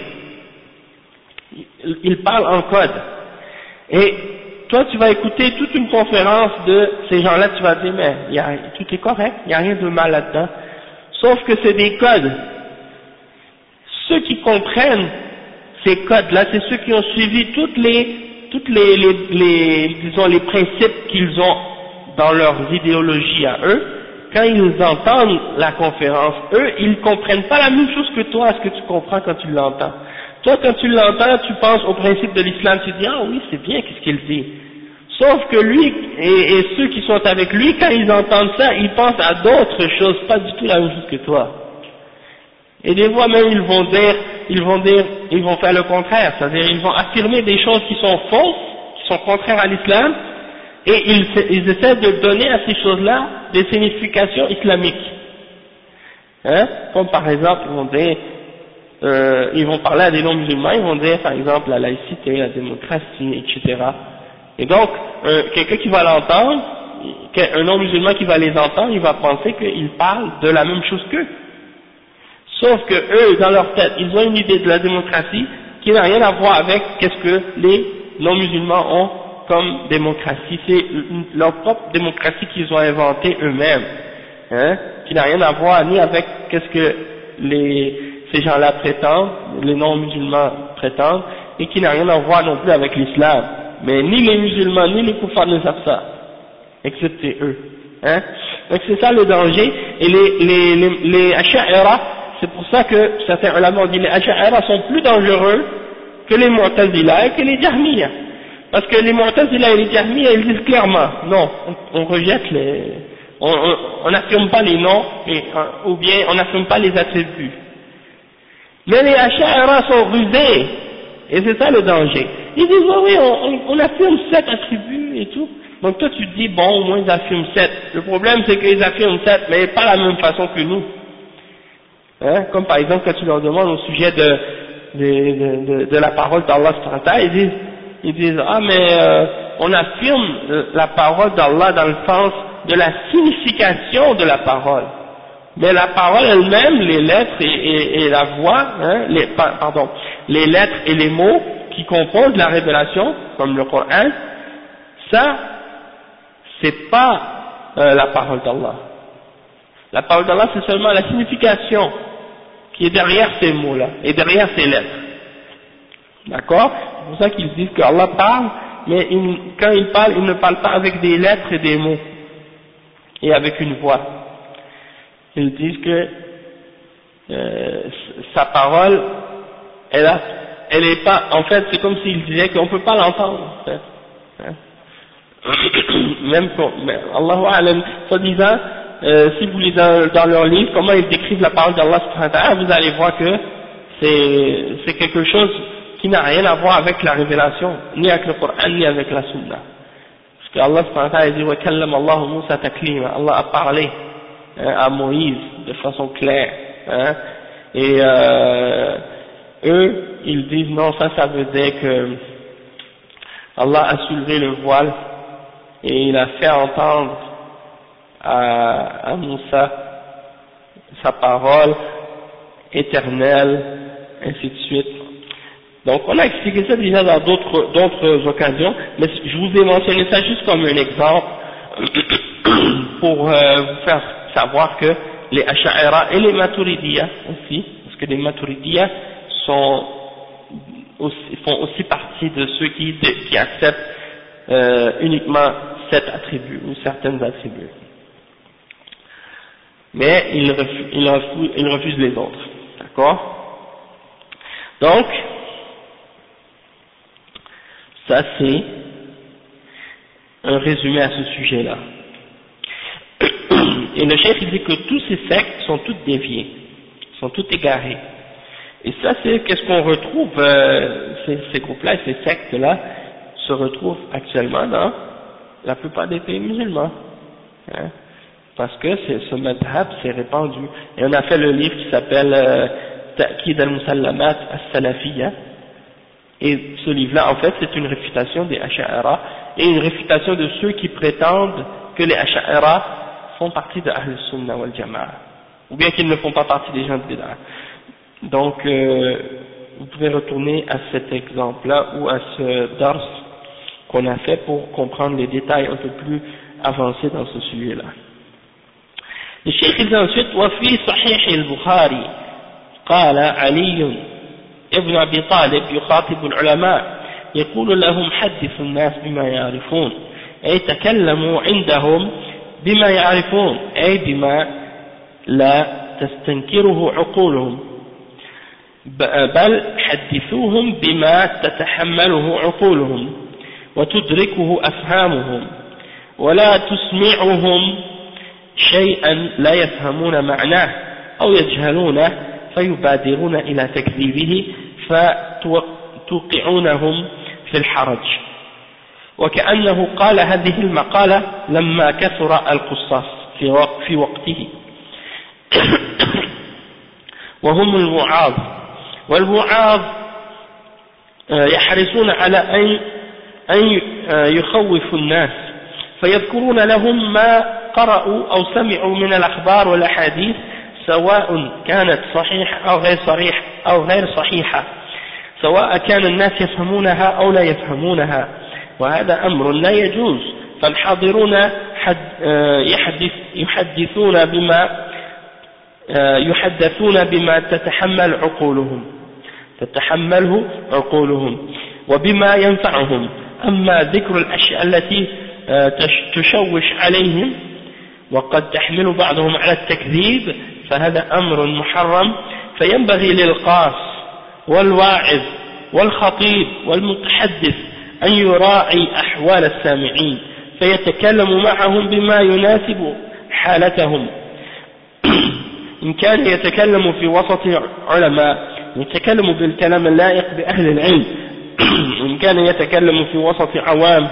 Ils parlent en code. Et toi, tu vas écouter toute une conférence de ces gens-là, tu vas dire, mais tout est correct, il n'y a rien de mal là-dedans. Sauf que c'est des codes. Ceux qui comprennent ces codes-là, c'est ceux qui ont suivi disons, les principes qu'ils ont dans leurs idéologies à eux. Quand ils entendent la conférence, eux, ils comprennent pas la même chose que toi, à ce que tu comprends quand tu l'entends. Toi, quand tu l'entends, tu penses au principe de l'islam, tu dis, ah oui, c'est bien, qu'est-ce qu'il dit. Sauf que lui, et ceux qui sont avec lui, quand ils entendent ça, ils pensent à d'autres choses, pas du tout la même chose que toi. Et des fois même, ils vont faire le contraire, c'est-à-dire, ils vont affirmer des choses qui sont fausses, qui sont contraires à l'islam, et ils essaient de donner à ces choses-là des significations islamiques. Hein? Comme par exemple, ils vont parler à des non-musulmans, ils vont dire par exemple la laïcité, la démocratie, etc. Et donc, quelqu'un qui va l'entendre, un non-musulman qui va les entendre, il va penser qu'ils parlent de la même chose qu'eux. Sauf que eux, dans leur tête, ils ont une idée de la démocratie qui n'a rien à voir avec qu'est-ce que les non-musulmans ont comme démocratie. C'est leur propre démocratie qu'ils ont inventée eux-mêmes, hein, qui n'a rien à voir ni avec qu'est-ce que ces gens-là prétendent, les non-musulmans prétendent, et qui n'a rien à voir non plus avec l'islam. Mais ni les musulmans, ni les koufars ne savent ça, excepté eux. Hein. Donc c'est ça le danger, et les Asha'ira, c'est pour ça que certains ulama ont dit les Asha'ira sont plus dangereux que les Mu'tazila et que les Jahmiya. Parce que les Mu'tazila et les Jahmiya, ils disent clairement, non, on rejette on n'affirme pas les noms, ou bien on n'affirme pas les attributs. Mais les Asha'ira sont rusés, et c'est ça le danger. Ils disent, oui, on affirme 7 attributs et tout. Donc toi tu te dis, bon, au moins ils affirment 7. Le problème c'est qu'ils affirment 7, mais pas la même façon que nous. Hein? Comme par exemple quand tu leur demandes au sujet de la parole d'Allah, ils disent, ah mais on affirme la parole d'Allah dans le sens de la signification de la parole. Mais la parole elle-même, les lettres et la voix, hein, les lettres et les mots qui composent la révélation, comme le Coran, ça, c'est pas la parole d'Allah. La parole d'Allah, c'est seulement la signification qui est derrière ces mots-là et derrière ces lettres. D'accord? C'est pour ça qu'ils disent qu'Allah parle, mais quand il parle, il ne parle pas avec des lettres et des mots et avec une voix. Ils disent que sa parole, elle est pas, en fait, c'est comme s'ils disaient qu'on ne peut pas l'entendre, en fait. Hein? Même Allahu A'lam, soi-disant, si vous lisez dans leur livre, comment ils décrivent la parole d'Allah subhanahu wa ta'ala, vous allez voir que c'est quelque chose qui n'a rien à voir avec la révélation, ni avec le Coran, ni avec la Sunna. Parce que Allah subhanahu wa ta'ala dit, wa kallama Allahu Musa taklima, Allah a parlé à Moïse de façon claire, hein, et eux ils disent non, ça veut dire que Allah a soulevé le voile et il a fait entendre à Moussa sa parole éternelle, ainsi de suite. Donc on a expliqué ça déjà dans d'autres occasions, mais je vous ai mentionné ça juste comme un exemple pour vous faire savoir que les Ash'ara et les Maturidiyya aussi, parce que les Maturidiyya font aussi partie de ceux qui acceptent uniquement 7 attributs ou certains attributs. Mais ils refusent les autres. D'accord? Donc, ça c'est un résumé à ce sujet-là. Et le chef il dit que tous ces sectes sont toutes déviées, sont toutes égarées. Et ça c'est qu'est-ce qu'on retrouve, ces groupes-là et ces sectes-là se retrouvent actuellement dans la plupart des pays musulmans. Hein? Parce que ce madhab s'est répandu. Et on a fait le livre qui s'appelle Ta'kid al-Musallamat al-Salafiyya. Et ce livre-là, en fait, c'est une réfutation des Ash'ara et une réfutation de ceux qui prétendent que les Ash'ara font partie de Ahl Sunnah wal Jama'a, ou bien qu'ils ne font pas partie des gens de Bid'ah. Donc, vous pouvez retourner à cet exemple-là ou à ce dars qu'on a fait pour comprendre les détails un peu plus avancés dans ce sujet-là. Le Cheikh il dit ensuite, وفي صحيح البخاري قال علي ابن أبي طالب يخاطب العلماء يقول لهم حدثوا الناس بما يعرفون أي تكلموا عندهم بما يعرفون أي بما لا تستنكره عقولهم بل حدثوهم بما تتحمله عقولهم وتدركه أفهامهم ولا تسمعهم شيئا لا يفهمون معناه أو يجهلونه فيبادرون إلى تكذيبه فتوقعونهم في الحرج وكأنه قال هذه المقالة لما كثر القصاص في وقته وهم الوعاظ والوعاظ يحرصون على أن يخوفوا الناس فيذكرون لهم ما قرأوا أو سمعوا من الأخبار والأحاديث سواء كانت صحيحة أو غير صحيحة سواء كان الناس يفهمونها أو لا يفهمونها وهذا أمر لا يجوز فالحاضرون يحدثون بما تتحمله عقولهم وبما ينفعهم أما ذكر الأشياء التي تشوش عليهم وقد تحمل بعضهم على التكذيب فهذا أمر محرم فينبغي للقاص والواعظ والخطيب والمتحدث أن يراعي أحوال السامعين فيتكلم معهم بما يناسب حالتهم إن كان يتكلم في وسط علماء يتكلم بالكلام اللائق بأهل العلم إن كان يتكلم في وسط عوام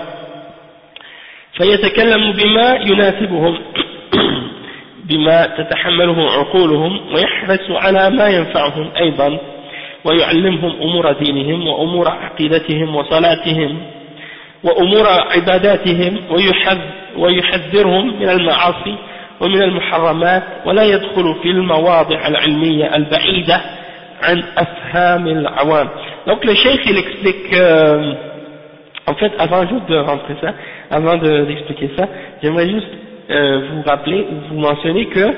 فيتكلم بما يناسبهم بما تتحمله عقولهم ويحرص على ما ينفعهم أيضا ويعلمهم أمور دينهم وأمور عقيدتهم وصلاتهم وأمور عباداتهم ويحذرهم من المعاصي ومن المحرمات ولا يدخل في المواضع العلمية البعيدة عن أفهام العوام. Donc le cheikh il explique en fait avant juste de rentrer ça, avant d'expliquer ça, j'aimerais juste vous rappeler, vous mentionner que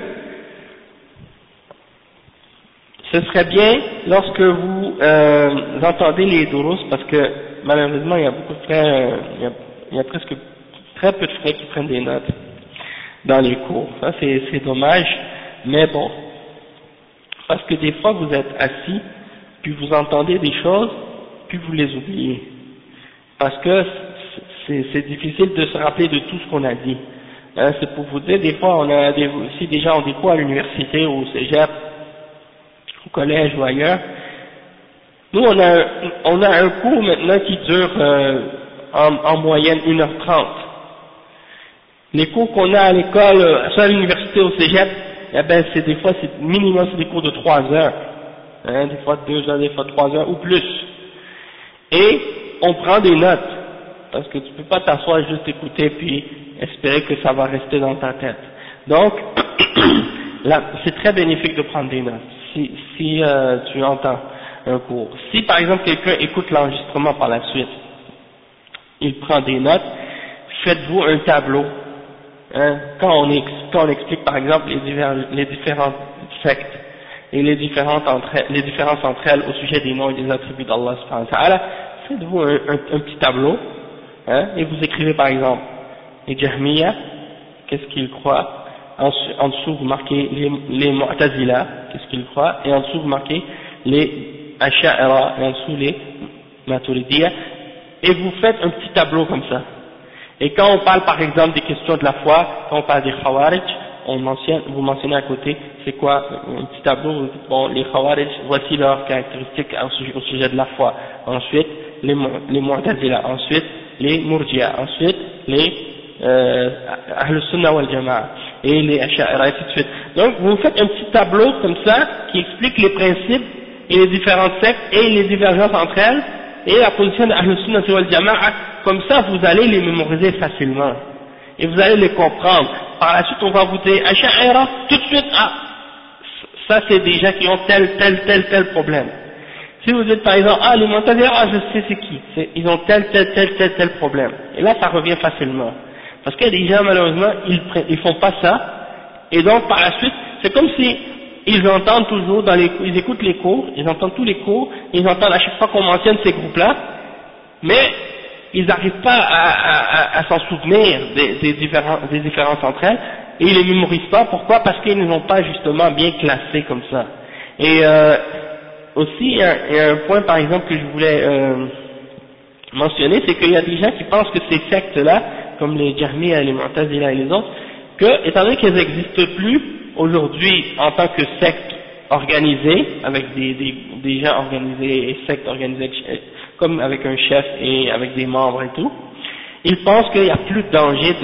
ce serait bien lorsque vous entendez les durus, parce que malheureusement il y a beaucoup de frères, il y a presque très peu de frères qui prennent des notes dans les cours. Ça c'est dommage, mais bon, parce que des fois vous êtes assis, puis vous entendez des choses, puis vous les oubliez, parce que c'est difficile de se rappeler de tout ce qu'on a dit. Hein, c'est pour vous dire, des fois on a si des gens ont des cours à l'université ou au cégep, au collège ou ailleurs, nous on a un cours maintenant qui dure en moyenne 1h30. Les cours qu'on a à l'école, soit à l'université ou au cégep, eh ben c'est des fois c'est minimum c'est des cours de 3 heures, hein, des fois 2 heures, des fois 3 heures ou plus. Et on prend des notes, parce que tu peux pas t'asseoir juste écouter puis espérer que ça va rester dans ta tête. Donc là, c'est très bénéfique de prendre des notes. Si tu entends un cours. Si par exemple quelqu'un écoute l'enregistrement par la suite, il prend des notes, faites-vous un tableau. Hein, quand on explique par exemple les différentes sectes et les différences entre elles au sujet des noms et des attributs d'Allah subhanahu wa ta'ala, faites-vous un petit tableau, hein, et vous écrivez par exemple les Jahmiya, qu'est-ce qu'ils croient, en dessous vous marquez les Mu'tazila, qu'est-ce qu'ils croient, et en dessous vous marquez les Asha'ira, et en dessous les Maturidiyya, et vous faites un petit tableau comme ça. Et quand on parle par exemple des questions de la foi, quand on parle des Khawarij, vous mentionnez à côté, c'est quoi, un petit tableau, vous dites, bon, les Khawarij, voici leurs caractéristiques au sujet de la foi. Ensuite, les Mu'tazila, ensuite, les Murji'a, ensuite, les Ahl Sunnah wal Jama'a, et les Asha'ira, et ainsi de suite. Donc, vous faites un petit tableau comme ça, qui explique les principes et les différentes sectes et les divergences entre elles, et la position d'Ahl Sunnah wal Jama'a. Comme ça, vous allez les mémoriser facilement, et vous allez les comprendre. Par la suite, on va vous dire, Asha'ira, tout de suite, ah, ça c'est des gens qui ont tel problème. Si vous dites par exemple, ah les Mu'tazila, ah je sais c'est qui, ils ont tel problème. Et là ça revient facilement. Parce qu'il y a des gens malheureusement, ils font pas ça, et donc par la suite, c'est comme si ils entendent toujours ils écoutent les cours, ils entendent tous les cours, ils entendent à chaque fois qu'on mentionne ces groupes-là, mais ils n'arrivent pas à s'en souvenir des différences entre elles, et ils les mémorisent pas. Pourquoi? Parce qu'ils ne sont pas justement bien classés comme ça. Et aussi, il y a un point par exemple que je voulais mentionner, c'est qu'il y a des gens qui pensent que ces sectes-là, comme les Jahmiya, les Mu'tazila et les autres, que, étant donné qu'elles n'existent plus aujourd'hui en tant que sectes organisées, avec des gens organisés et sectes organisées, comme avec un chef et avec des membres et tout, ils pensent qu'il n'y a plus de danger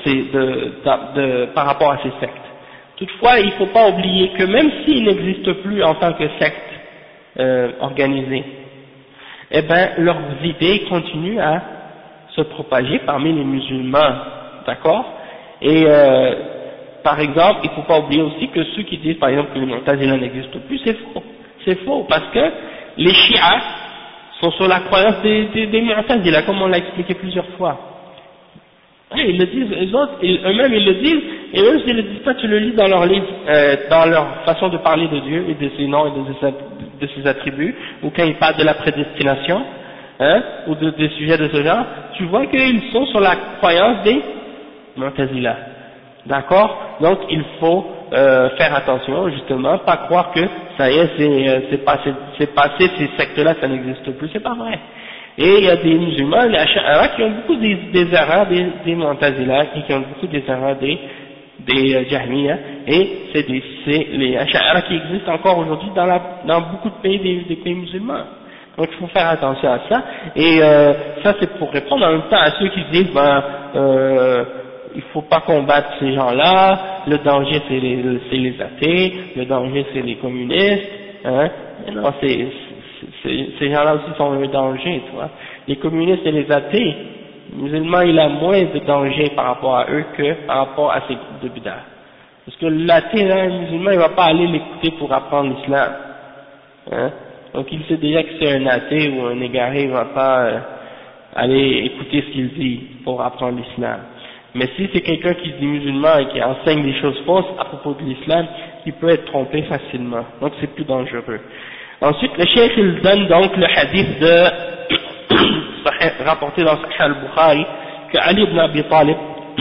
par rapport à ces sectes. Toutefois, il ne faut pas oublier que même s'ils n'existent plus en tant que sectes organisées, eh ben leurs idées continuent à se propager parmi les musulmans, d'accord? Et par exemple, il ne faut pas oublier aussi que ceux qui disent par exemple que les Mu'tazila n'existent plus, c'est faux, parce que les Shi'as sont sur la croyance des Mu'tazila, comme on l'a expliqué plusieurs fois. Et ils le disent, les autres, eux-mêmes ils le disent, et même s'ils ne le disent pas, tu le lis dans leurs livres, dans leur façon de parler de Dieu et de ses noms et de ses attributs, ou quand ils parlent de la prédestination, hein, ou des sujets de ce genre, tu vois qu'ils sont sur la croyance des Mu'tazila. D'accord? Donc il faut faire attention, justement, pas croire que ça y est, c'est passé, ces sectes-là, ça n'existe plus, c'est pas vrai. Et il y a des musulmans, les Asha'ira, qui ont beaucoup des erreurs des Mu'tazila, qui ont beaucoup des erreurs des Jahmiya, et c'est les Asha'ira qui existent encore aujourd'hui dans beaucoup de pays, des pays musulmans. Donc il faut faire attention à ça, et ça c'est pour répondre en même temps à ceux qui disent il faut pas combattre ces gens-là, le danger c'est les athées, le danger c'est les communistes, hein. Mais non, ces gens-là aussi sont un danger, tu vois. Les communistes et les athées, les musulmans, il a moins de danger par rapport à eux que par rapport à ces groupes de bid'ah. Parce que l'athée, là, le musulman, il va pas aller l'écouter pour apprendre l'islam, hein. Donc il sait déjà que c'est un athée ou un égaré, il va pas aller écouter ce qu'il dit pour apprendre l'islam. Mais si c'est quelqu'un qui se dit musulman et qui enseigne des choses fausses à propos de l'islam, il peut être trompé facilement. Donc c'est plus dangereux. Ensuite, le cheikh il donne donc le hadith rapporté dans Sahih al-Bukhari que Ali ibn Abi Talib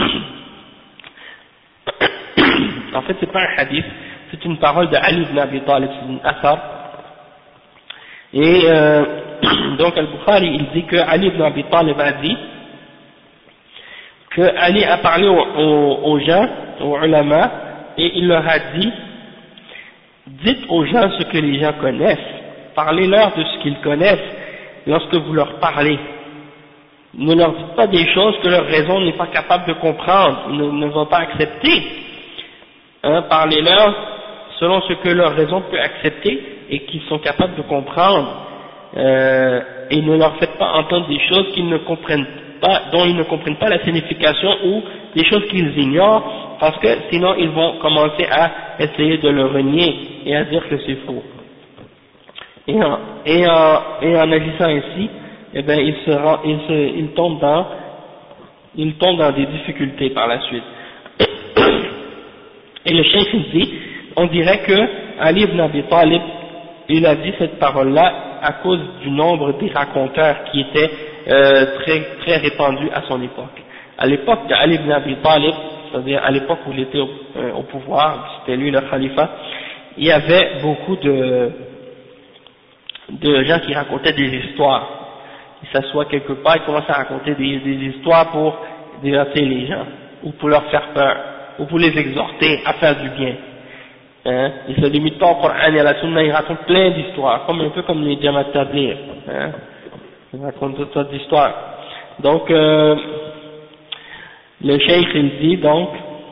en fait c'est pas un hadith, c'est une parole de Ali ibn Abi Talib, c'est une athar. Et donc al-Bukhari il dit que Ali ibn Abi Talib a dit que Ali a parlé aux gens, aux ulama, et il leur a dit: dites aux gens ce que les gens connaissent, parlez-leur de ce qu'ils connaissent lorsque vous leur parlez. Ne leur dites pas des choses que leur raison n'est pas capable de comprendre, ne vont pas accepter. Hein, parlez-leur selon ce que leur raison peut accepter et qu'ils sont capables de comprendre, et ne leur faites pas entendre des choses qu'ils ne comprennent pas, dont ils ne comprennent pas la signification, ou des choses qu'ils ignorent, parce que sinon ils vont commencer à essayer de le renier et à dire que c'est faux. Et en agissant ainsi, eh ben ils tombent dans des difficultés par la suite. Et le cheikh dit, on dirait que Ali ibn Abi Talib, il a dit cette parole-là à cause du nombre des raconteurs qui étaient très très répandus à son époque. À l'époque d'Ali ibn Abi Talib, c'est-à-dire à l'époque où il était au pouvoir, c'était lui le khalifa, il y avait beaucoup de gens qui racontaient des histoires. Ils s'assoient quelque part, ils commencent à raconter des histoires pour déraper les gens, ou pour leur faire peur, ou pour les exhorter à faire du bien. Hein, ils se limitent pas au Coran et à la Sunna, ils racontent plein d'histoires, un peu comme les Jamaat Tabligh, hein, ils racontent toutes sortes d'histoires. Donc, le cheikh il dit donc,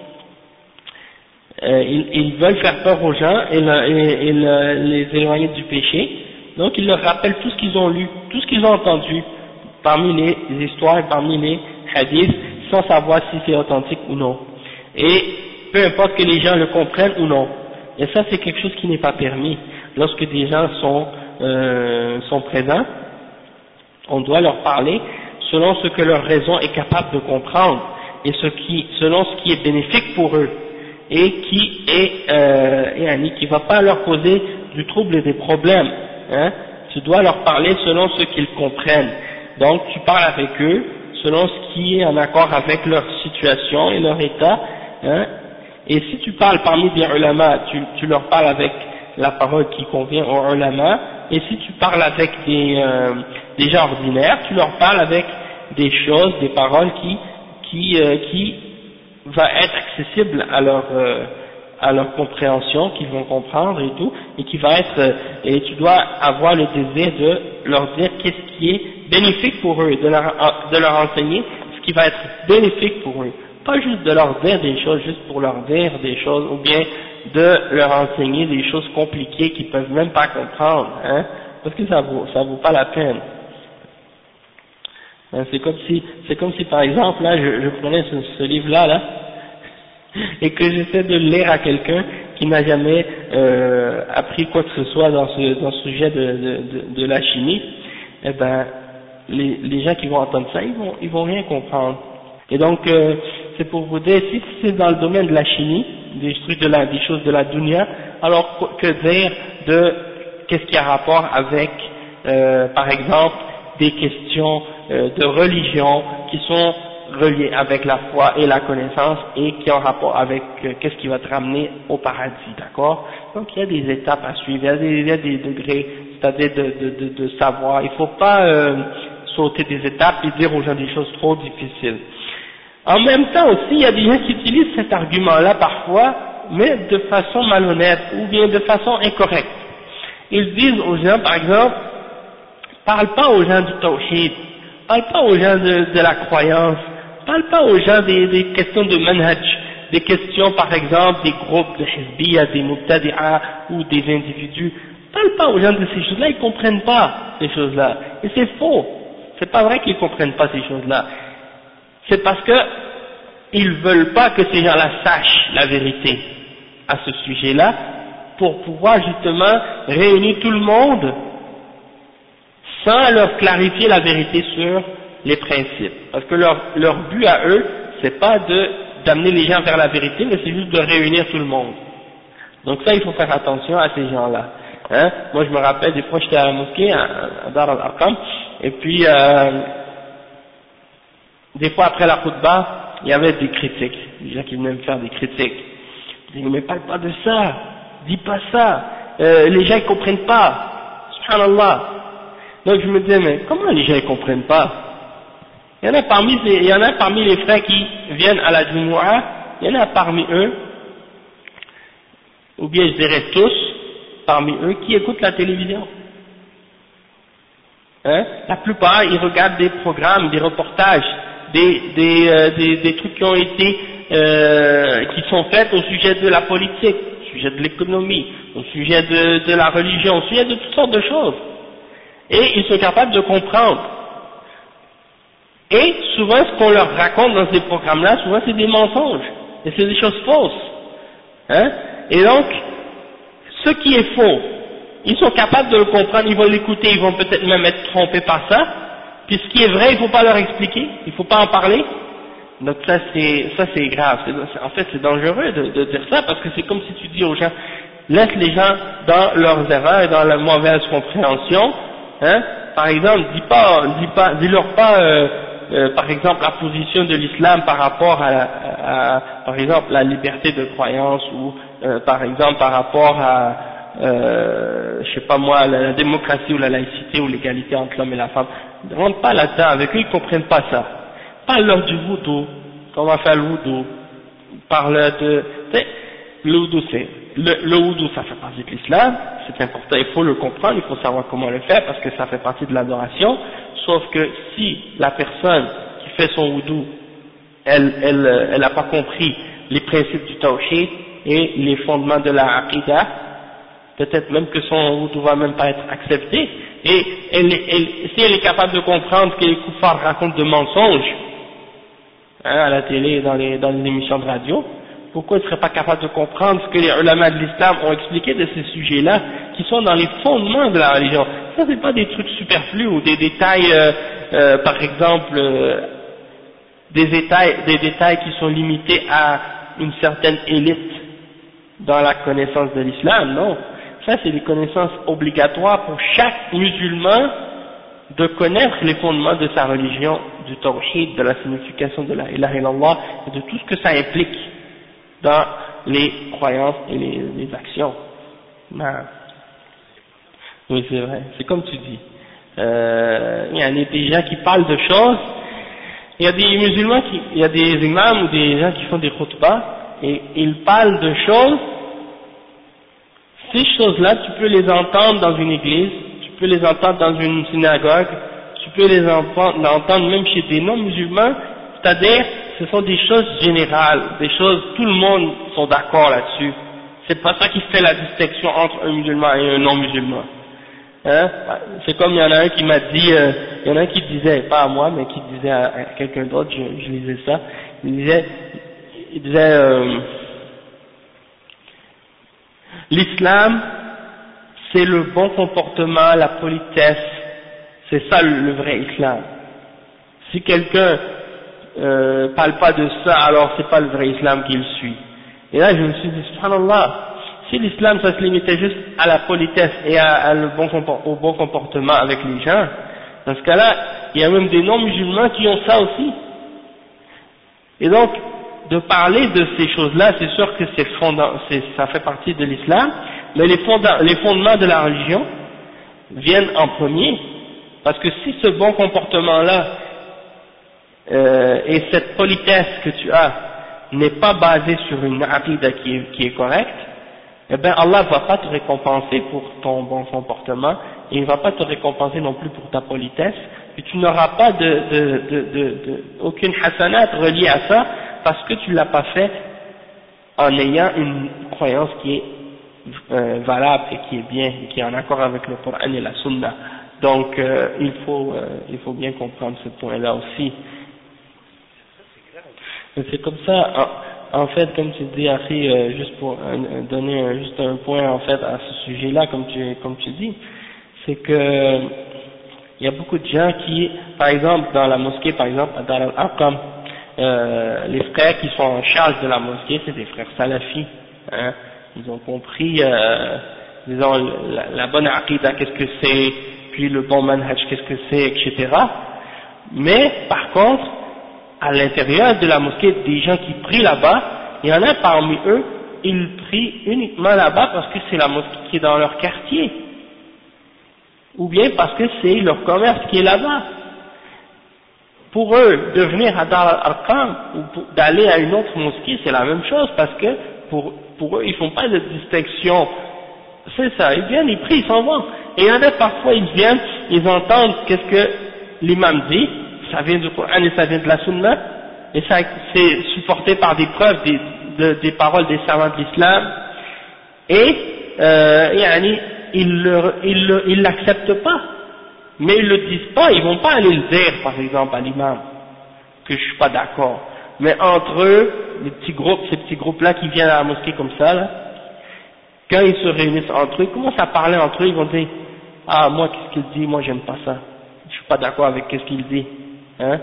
ils veulent faire peur aux gens et les éloigner du péché, donc ils leur rappellent tout ce qu'ils ont lu, tout ce qu'ils ont entendu, parmi les histoires, parmi les hadiths, sans savoir si c'est authentique ou non. Et peu importe que les gens le comprennent ou non. Et ça c'est quelque chose qui n'est pas permis. Lorsque des gens sont présents, on doit leur parler selon ce que leur raison est capable de comprendre et selon ce qui est bénéfique pour eux et qui va pas leur causer du trouble et des problèmes. Hein. Tu dois leur parler selon ce qu'ils comprennent. Donc tu parles avec eux selon ce qui est en accord avec leur situation et leur état. Hein. Et si tu parles parmi des ulama, tu leur parles avec la parole qui convient aux ulama, et si tu parles avec des gens ordinaires, tu leur parles avec des choses, des paroles qui va être accessible à leur compréhension, qu'ils vont comprendre et tout, et qui va être, et tu dois avoir le désir de leur dire qu'est-ce qui est bénéfique pour eux, de leur enseigner ce qui va être bénéfique pour eux. Pas juste de leur dire des choses, juste pour leur dire des choses, ou bien de leur enseigner des choses compliquées qu'ils peuvent même pas comprendre, hein, parce que ça vaut pas la peine. Hein, c'est comme si par exemple, là, je prenais ce livre-là, là, et que j'essaie de le lire à quelqu'un qui n'a jamais appris quoi que ce soit dans ce sujet de la chimie, eh ben, les gens qui vont entendre ça, ils vont rien comprendre. Et donc, c'est pour vous dire, si c'est dans le domaine de la chimie, des choses de la dunya, alors que dire de qu'est-ce qui a rapport avec, par exemple, des questions de religion qui sont reliées avec la foi et la connaissance et qui ont rapport avec qu'est-ce qui va te ramener au paradis, d'accord? Donc il y a des étapes à suivre, il y a des degrés, c'est-à-dire de savoir. Il ne faut pas sauter des étapes et dire aux gens des choses trop difficiles. En même temps aussi, il y a des gens qui utilisent cet argument-là parfois, mais de façon malhonnête ou bien de façon incorrecte. Ils disent aux gens, par exemple, Parle pas aux gens du tawhid, parle pas aux gens de la croyance, parle pas aux gens des questions de manhaj, des questions par exemple des groupes de hizbiyya, des mubtadi'a ou des individus. Parle pas aux gens de ces choses-là, ils comprennent pas ces choses-là. Et c'est faux. C'est pas vrai qu'ils comprennent pas ces choses-là. C'est parce que ils veulent pas que ces gens-là sachent la vérité à ce sujet-là, pour pouvoir justement réunir tout le monde sans leur clarifier la vérité sur les principes. Parce que leur but à eux, c'est pas d'amener les gens vers la vérité, mais c'est juste de réunir tout le monde. Donc ça, il faut faire attention à ces gens-là. Hein? Moi, je me rappelle, des fois, j'étais à la mosquée, à Dar al-Arqam, et puis, des fois, après la khutbah, il y avait des critiques, des gens qui venaient me faire des critiques. Je dis, mais parle pas de ça, dis pas ça, les gens ils comprennent pas, subhanallah. Donc je me disais, mais comment les gens ils comprennent pas? Il y en a parmi les frères qui viennent à la Jumu'ah, il y en a parmi eux, ou bien je dirais tous, parmi eux, qui écoutent la télévision. Hein? La plupart, ils regardent des programmes, des reportages, des trucs qui ont été, qui sont faits au sujet de la politique, au sujet de l'économie, au sujet de la religion, au sujet de toutes sortes de choses. Et ils sont capables de comprendre. Et souvent, ce qu'on leur raconte dans ces programmes-là, souvent c'est des mensonges, et c'est des choses fausses. Hein? Et donc, ce qui est faux, ils sont capables de le comprendre, ils vont l'écouter, ils vont peut-être même être trompés par ça, puis ce qui est vrai, il ne faut pas leur expliquer, il ne faut pas en parler. Donc ça c'est grave, en fait c'est dangereux de dire ça, parce que c'est comme si tu dis aux gens, laisse les gens dans leurs erreurs et dans la mauvaise compréhension, hein. Par exemple, dis-leur pas, par exemple, la position de l'islam par rapport par exemple, la liberté de croyance, ou par exemple par rapport à, je sais pas moi, la démocratie ou la laïcité ou l'égalité entre l'homme et la femme. Ne rentre pas là-dedans avec eux, ils comprennent pas ça. Parle-leur du wudu, comment faire le wudu, parle de, le wudu le wudu ça fait partie de l'islam, c'est important, il faut le comprendre, il faut savoir comment le faire parce que ça fait partie de l'adoration, sauf que si la personne qui fait son wudu, elle n'a pas compris les principes du tawhid et les fondements de la aqidah, peut-être même que son wudu va même pas être accepté, et si elle est capable de comprendre que les kuffars racontent de mensonges, hein, à la télé et dans les émissions de radio, pourquoi elle ne serait pas capable de comprendre ce que les ulama de l'islam ont expliqué de ces sujets-là, qui sont dans les fondements de la religion? Ça, c'est pas des trucs superflus ou des détails, par exemple, des détails qui sont limités à une certaine élite dans la connaissance de l'islam, non. Ça, c'est des connaissances obligatoires pour chaque musulman de connaître les fondements de sa religion, du tawhid, de la signification de la ilaha illallah, et de tout ce que ça implique dans les croyances et les actions. Non. Oui, c'est vrai, c'est comme tu dis. Il y a des gens qui parlent de choses, il y a des musulmans il y a des imams ou des gens qui font des khutbahs, et ils parlent de choses. Ces choses-là, tu peux les entendre dans une église, tu peux les entendre dans une synagogue, tu peux les entendre même chez des non-musulmans, c'est-à-dire, ce sont des choses générales, des choses, tout le monde sont d'accord là-dessus. C'est pas ça qui fait la distinction entre un musulman et un non-musulman. Hein? C'est comme il y en a un qui m'a dit, il y en a un qui disait, pas à moi, mais qui disait à quelqu'un d'autre, je lisais ça, il disait, l'islam, c'est le bon comportement, la politesse, c'est ça le vrai islam. Si quelqu'un parle pas de ça, alors c'est pas le vrai islam qu'il suit. Et là je me suis dit, subhanallah, si l'islam ça se limitait juste à la politesse et au bon comportement avec les gens, dans ce cas-là, il y a même des non-musulmans qui ont ça aussi. Et donc, de parler de ces choses-là, c'est sûr que ça fait partie de l'islam, mais les fondements de la religion viennent en premier, parce que si ce bon comportement-là et cette politesse que tu as n'est pas basée sur une aqidah qui est correcte, eh bien Allah ne va pas te récompenser pour ton bon comportement, et il ne va pas te récompenser non plus pour ta politesse, et tu n'auras pas aucune hasanat reliée à ça, parce que tu ne l'as pas fait en ayant une croyance qui est valable et qui est bien, et qui est en accord avec le Coran et la Sunna. Donc il faut bien comprendre ce point-là aussi. C'est comme ça, en fait, comme tu dis, Akhi, juste pour donner juste un point en fait à ce sujet-là, comme tu dis, c'est que il y a beaucoup de gens qui, par exemple, dans la mosquée, par exemple, à Dar al-Arqam, les frères qui sont en charge de la mosquée, c'est des frères salafis, hein. Ils ont compris, disons, la bonne aqidah, qu'est-ce que c'est, puis le bon manhaj, qu'est-ce que c'est, etc. Mais, par contre, à l'intérieur de la mosquée, des gens qui prient là-bas, il y en a parmi eux, ils prient uniquement là-bas parce que c'est la mosquée qui est dans leur quartier, ou bien parce que c'est leur commerce qui est là-bas. Pour eux, de venir à Dar al-Arqam ou d'aller à une autre mosquée, c'est la même chose, parce que pour eux, ils font pas de distinction. C'est ça, ils viennent, ils prient, ils s'en vont. Et il y en a parfois, ils viennent, ils entendent qu'est-ce que l'imam dit, ça vient du Coran et ça vient de la Sunna, et ça c'est supporté par des preuves des paroles des savants de l'islam, et ils l'acceptent pas, mais ils le disent pas, ils vont pas aller le dire par exemple à l'imam que je suis pas d'accord, mais entre eux, ces petits groupes là qui viennent à la mosquée comme ça là, quand ils se réunissent entre eux, ils commencent à parler entre eux, ils vont dire ah moi qu'est-ce qu'il dit, moi j'aime pas ça, je suis pas d'accord avec qu'est-ce qu'il dit, hein,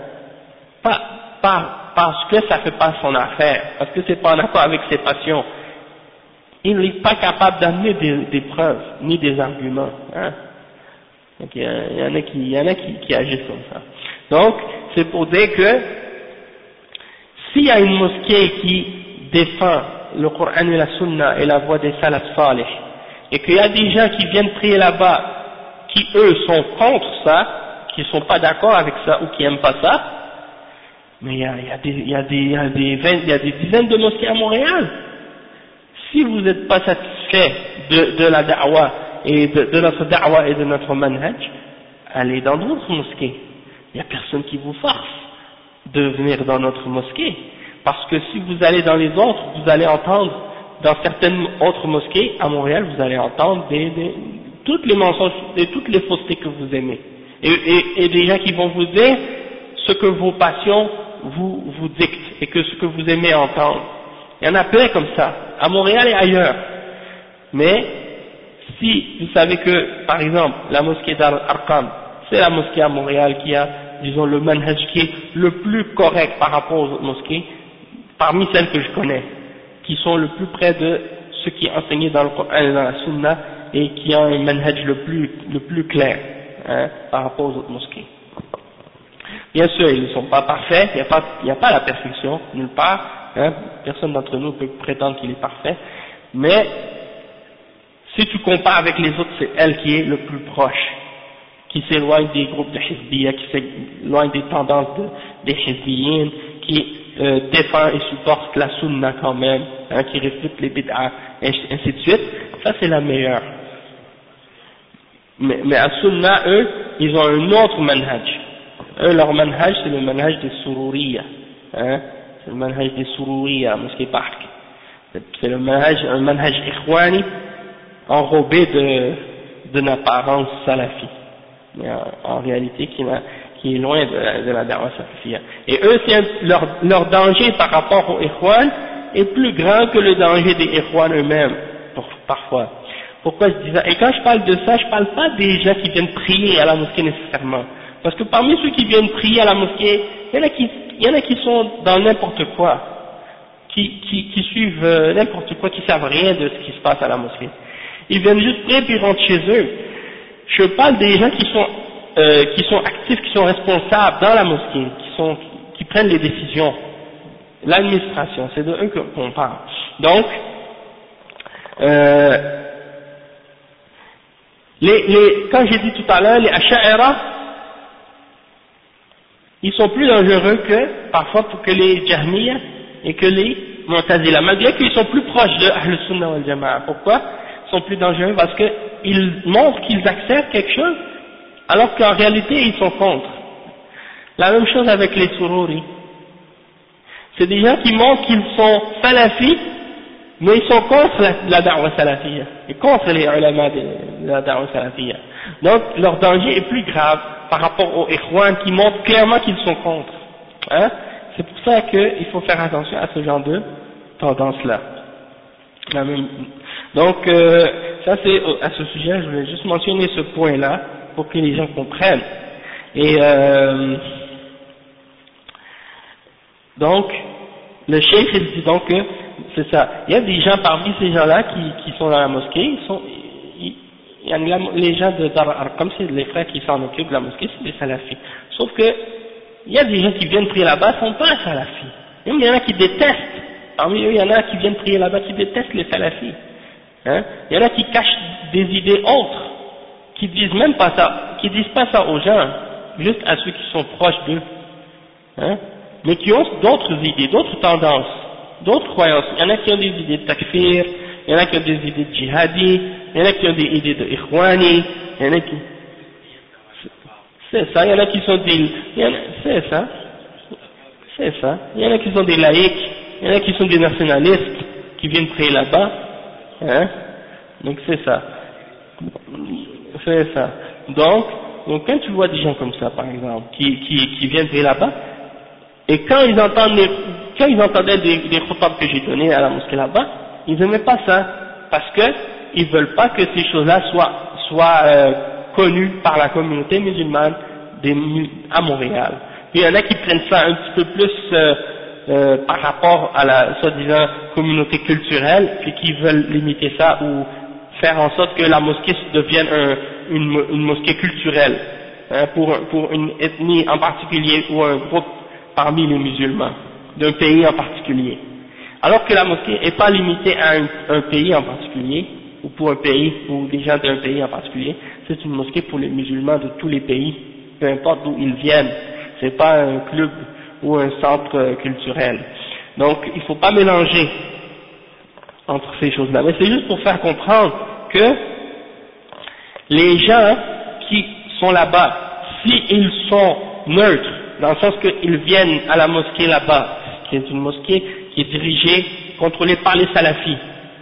parce que ça fait pas son affaire, parce que c'est pas en accord avec ses passions. Il n'est pas capable d'amener des preuves, ni des arguments, hein. Donc il y en a qui agissent comme ça. Donc, c'est pour dire que, s'il y a une mosquée qui défend le Coran et la Sunna et la voie des salaf salih, et qu'il y a des gens qui viennent prier là-bas, qui eux sont contre ça, qui sont pas d'accord avec ça, ou qui aiment pas ça, mais il y a des dizaines de mosquées à Montréal. Si vous n'êtes pas satisfait de la da'wa et de notre da'wa et de notre manhaj, allez dans d'autres mosquées. Il n'y a personne qui vous force de venir dans notre mosquée. Parce que si vous allez dans les autres, vous allez entendre, dans certaines autres mosquées, à Montréal, vous allez entendre toutes les mensonges et toutes les faussetés que vous aimez. Et des gens qui vont vous dire ce que vos passions vous dictent et que ce que vous aimez entendre. Il y en a plein comme ça, à Montréal et ailleurs. Mais, si vous savez que, par exemple, la mosquée d'Ar Arqam, c'est la mosquée à Montréal qui a, disons, le manhaj qui est le plus correct par rapport aux autres mosquées, parmi celles que je connais, qui sont le plus près de ce qui est enseigné dans le Coran et dans la Sunna, et qui ont un manhaj le plus clair, hein, par rapport aux autres mosquées. Bien sûr, ils ne sont pas parfaits, il n'y a pas la perfection, nulle part, hein, personne d'entre nous peut prétendre qu'il est parfait, mais si tu compares avec les autres, c'est elle qui est le plus proche, qui s'éloigne des groupes de Hizbiyya, qui s'éloigne des tendances des Hizbiyyin, qui défend et supporte la Sunna quand même, hein, qui réfute les bid'ah, et ainsi de suite. Ça c'est la meilleure. Mais à Sunna, eux, ils ont un autre manhaj. Eux, leur manhaj, c'est le manhaj des Sururiya, hein, c'est le manhaj des Sururiya, mosquée Park. C'est un manhaj ikhwani, enrobé d'une apparence salafi, mais en réalité qui est loin de la da'wa salafiyya. Et eux, leur danger par rapport aux ikhwan est plus grand que le danger des ikhwan eux-mêmes, parfois. Pourquoi je dis ça? Et quand je parle de ça, je parle pas des gens qui viennent prier à la mosquée nécessairement. Parce que parmi ceux qui viennent prier à la mosquée, il y en a qui sont dans n'importe quoi, qui suivent n'importe quoi, qui savent rien de ce qui se passe à la mosquée. Ils viennent juste prier puis ils rentrent chez eux. Je parle des gens qui sont actifs, qui sont responsables dans la mosquée, qui prennent les décisions. L'administration, c'est de eux qu'on parle. Donc, quand j'ai dit tout à l'heure, les Asha'ira, ils sont plus dangereux que, parfois, que les Jahmiyyah et que les Mu'tazila, malgré qu'ils sont plus proches de Ahl Sunnah wal Jama'a. Pourquoi ils sont plus dangereux? Parce que qu'ils montrent qu'ils acceptent quelque chose, alors qu'en réalité ils sont contre. La même chose avec les Sururi. C'est des gens qui montrent qu'ils sont salafis, mais ils sont contre la da'wa salafiyya, et contre les ulama de la da'wa salafiyya. Donc leur danger est plus grave par rapport aux ikhwan qui montrent clairement qu'ils sont contre. Hein? C'est pour ça qu'il faut faire attention à ce genre de tendance-là. Donc ça c'est à ce sujet, je voulais juste mentionner ce point-là pour que les gens comprennent. Et donc le cheikh il dit donc que c'est ça. Il y a des gens parmi ces gens-là qui sont dans la mosquée, il y a les gens de Dar Arqam, c'est les frères qui s'en occupent de la mosquée, c'est des salafis. Sauf que il y a des gens qui viennent prier là-bas, sont pas salafis. Même il y en a qui détestent. Parmi eux, il y en a qui viennent prier là-bas, qui détestent les salafis. Hein? Il y en a qui cachent des idées autres, qui disent même pas ça, qui disent pas ça aux gens, juste à ceux qui sont proches d'eux. Hein? Mais qui ont d'autres idées, d'autres tendances, d'autres croyances. Il y en a qui ont des idées de takfir, il y en a qui ont des idées de djihadi, il y en a qui ont des idées de ikhwani, il y en a qui... C'est ça, il y en a qui sont des... C'est ça. C'est ça. Il y en a qui sont des laïcs, il y en a qui sont des nationalistes, qui viennent prier là-bas. Hein? Donc c'est ça. C'est ça. Donc quand tu vois des gens comme ça, par exemple, qui viennent prier là-bas, et quand ils entendaient des khutab que j'ai donnés à la mosquée là-bas, ils n'aimaient pas ça, parce que ils veulent pas que ces choses-là soient connues par la communauté musulmane à Montréal. Puis il y en a qui prennent ça un petit peu plus par rapport à la soi-disant communauté culturelle, puis qui veulent limiter ça ou faire en sorte que la mosquée devienne une mosquée culturelle, hein, pour une ethnie en particulier ou un groupe parmi les musulmans d'un pays en particulier. Alors que la mosquée n'est pas limitée à un pays en particulier, ou pour un pays, ou des gens d'un pays en particulier, c'est une mosquée pour les musulmans de tous les pays, peu importe d'où ils viennent. C'est pas un club ou un centre culturel. Donc il ne faut pas mélanger entre ces choses-là. Mais c'est juste pour faire comprendre que les gens qui sont là-bas, s'ils sont neutres, dans le sens qu'ils viennent à la mosquée là-bas, qui est une mosquée qui est dirigée, contrôlée par les salafis,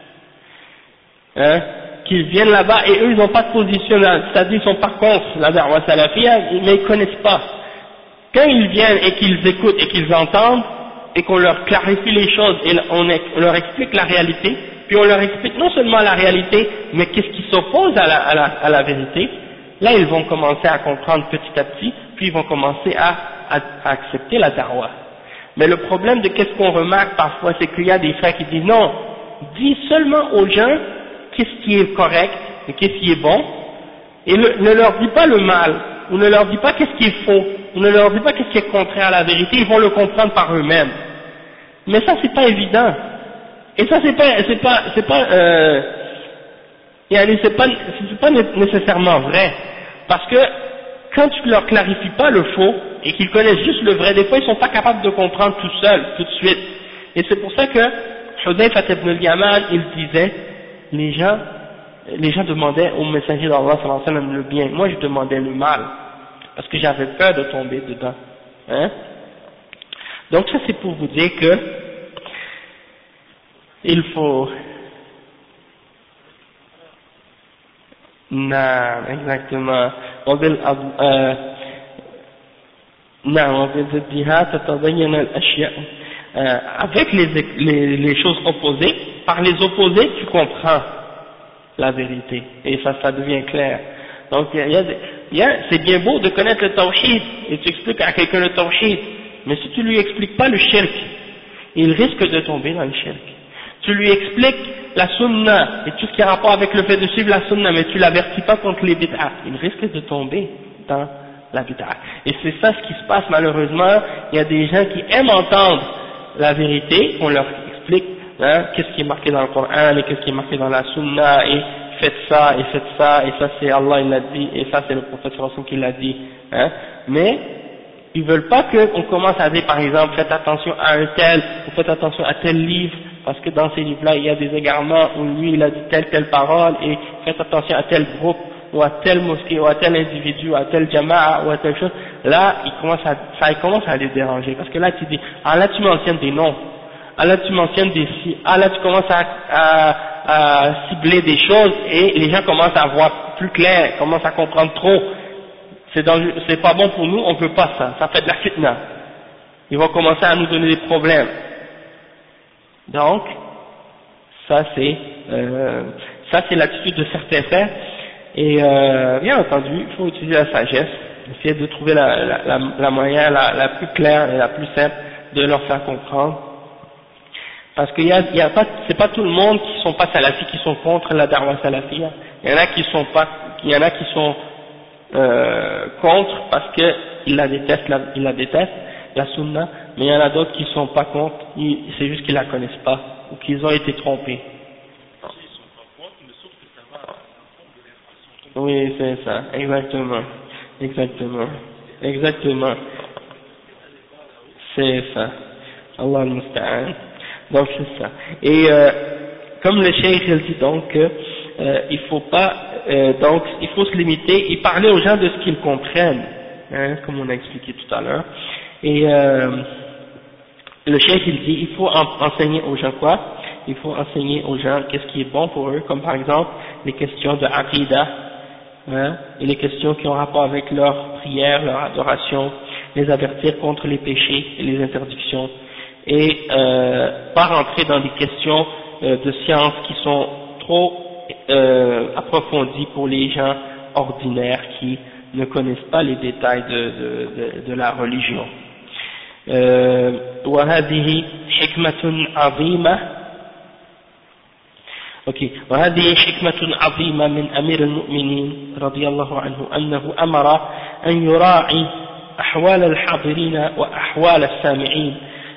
hein, qu'ils viennent là-bas et eux ils n'ont pas de position, c'est-à-dire ils sont pas contre la da'wa salafia, mais ils connaissent pas. Quand ils viennent et qu'ils écoutent et qu'ils entendent, et qu'on leur clarifie les choses et on leur explique la réalité, puis on leur explique non seulement la réalité, mais qu'est-ce qui s'oppose à la vérité, là ils vont commencer à comprendre petit à petit, puis ils vont commencer à accepter la da'wa. Mais le problème de qu'est-ce qu'on remarque parfois, c'est qu'il y a des frères qui disent non, dis seulement aux gens qu'est-ce qui est correct et qu'est-ce qui est bon, et ne leur dis pas le mal, ou ne leur dis pas qu'est-ce qui est faux, ou ne leur dis pas qu'est-ce qui est contraire à la vérité, ils vont le comprendre par eux-mêmes. Mais ça c'est pas évident. Et ça c'est pas nécessairement vrai. Parce que quand tu leur clarifies pas le faux, et qu'ils connaissent juste le vrai, des fois ils sont pas capables de comprendre tout seuls, tout de suite. Et c'est pour ça que Hudayfa ibn al-Yaman, il disait, les gens demandaient au messager d'Allah sallallahu alayhi wa sallam le bien, moi je demandais le mal, parce que j'avais peur de tomber dedans. Hein? Donc ça c'est pour vous dire que il faut... Non, exactement. Avec les choses opposées, par les opposés tu comprends la vérité et ça devient clair. Donc c'est bien beau de connaître le tawhid et tu expliques à quelqu'un le tawhid, mais si tu lui expliques pas le shirk, il risque de tomber dans le shirk. Tu lui expliques la sunna et tout ce qui a rapport avec le fait de suivre la sunna, mais tu l'avertis pas contre les bid'ah, il risque de tomber dans la bid'ah. Et c'est ça ce qui se passe malheureusement. Il y a des gens qui aiment entendre la vérité, on leur explique hein, qu'est-ce qui est marqué dans le Coran et qu'est-ce qui est marqué dans la sunna, et faites ça et ça c'est Allah il l'a dit et ça c'est le prophète qui l'a dit, hein, mais ils veulent pas qu'on commence à dire par exemple faites attention à un tel ou faites attention à tel livre parce que dans ces livres-là, il y a des égarements où lui, il a dit telle parole, et faites attention à tel groupe, ou à telle mosquée, ou à tel individu, ou à tel jama'a, ou à telle chose. Là, ça commence à les déranger, parce que là, tu dis, ah là, tu mentionnes des noms, ah là, tu mentionnes des si, ah là, tu commences à cibler des choses, et les gens commencent à voir plus clair, commencent à comprendre trop. C'est pas bon pour nous, on veut pas ça, ça fait de la fitna. Ils vont commencer à nous donner des problèmes. Donc, ça c'est l'attitude de certains frères, et bien entendu, il faut utiliser la sagesse, essayer de trouver la moyen la plus claire et la plus simple de leur faire comprendre. Parce qu'il y a pas, c'est pas tout le monde qui sont pas salafis qui sont contre la da'wa salafia. Il y en a qui sont contre parce que ils la détestent la sunna, mais il y en a d'autres qui sont pas contre, c'est juste qu'ils la connaissent pas ou qu'ils ont été trompés. Oui, c'est ça, exactement, c'est ça. Allah al-Musta'an. Donc c'est ça. Et comme le cheikh il dit donc, il faut pas, donc il faut se limiter et parler aux gens de ce qu'ils comprennent, hein, comme on a expliqué tout à l'heure. Et le cheikh il dit, il faut enseigner aux gens quoi? Il faut enseigner aux gens qu'est-ce qui est bon pour eux, comme par exemple les questions de aqidah, hein, et les questions qui ont rapport avec leur prière, leur adoration, les avertir contre les péchés et les interdictions, et pas rentrer dans des questions de science qui sont trop approfondies pour les gens ordinaires qui ne connaissent pas les détails de la religion. وهذه حكمة عظيمة وهذه حكمة عظيمة من أمير المؤمنين رضي الله عنه أنه أمر أن يراعي أحوال الحاضرين وأحوال السامعين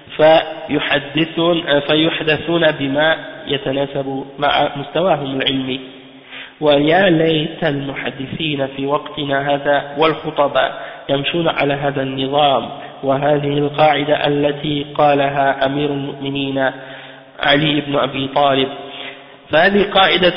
فيحدثون بما يتناسب مع مستواهم العلمي. ويا ليت المحدثين في وقتنا هذا والخطباء يمشون على هذا النظام وهذه القاعدة التي قالها أمير المؤمنين علي بن أبي طالب. فهذه قاعدة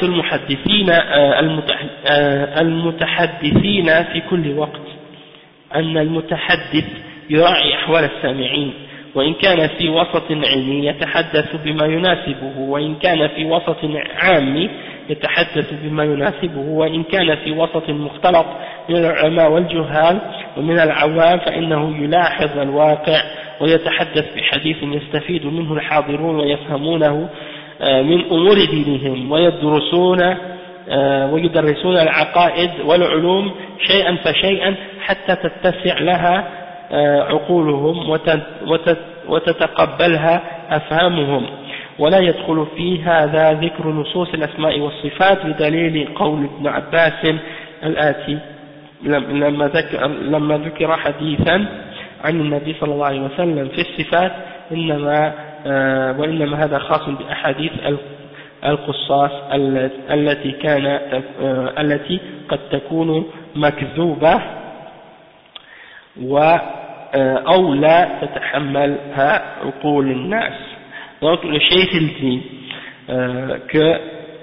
المتحدثين في كل وقت، أن المتحدث يراعي أحوال السامعين، وإن كان في وسط علمي يتحدث بما يناسبه، وإن كان في وسط عامي يتحدث بما يناسبه، وإن كان في وسط مختلط من العلماء والجهال ومن العوام فإنه يلاحظ الواقع ويتحدث بحديث يستفيد منه الحاضرون ويفهمونه من أمور دينهم، ويدرسون العقائد والعلوم شيئا فشيئا حتى تتسع لها عقولهم وتتقبلها أفهامهم. ولا يدخل في هذا ذكر نصوص الأسماء والصفات بدليل قول ابن عباس الآتي لما ذكر حديثا عن النبي صلى الله عليه وسلم في الصفات وإنما هذا خاص بأحاديث القصاص التي قد تكون مكذوبة أو لا تتحملها عقول الناس. Donc le cheikh il dit que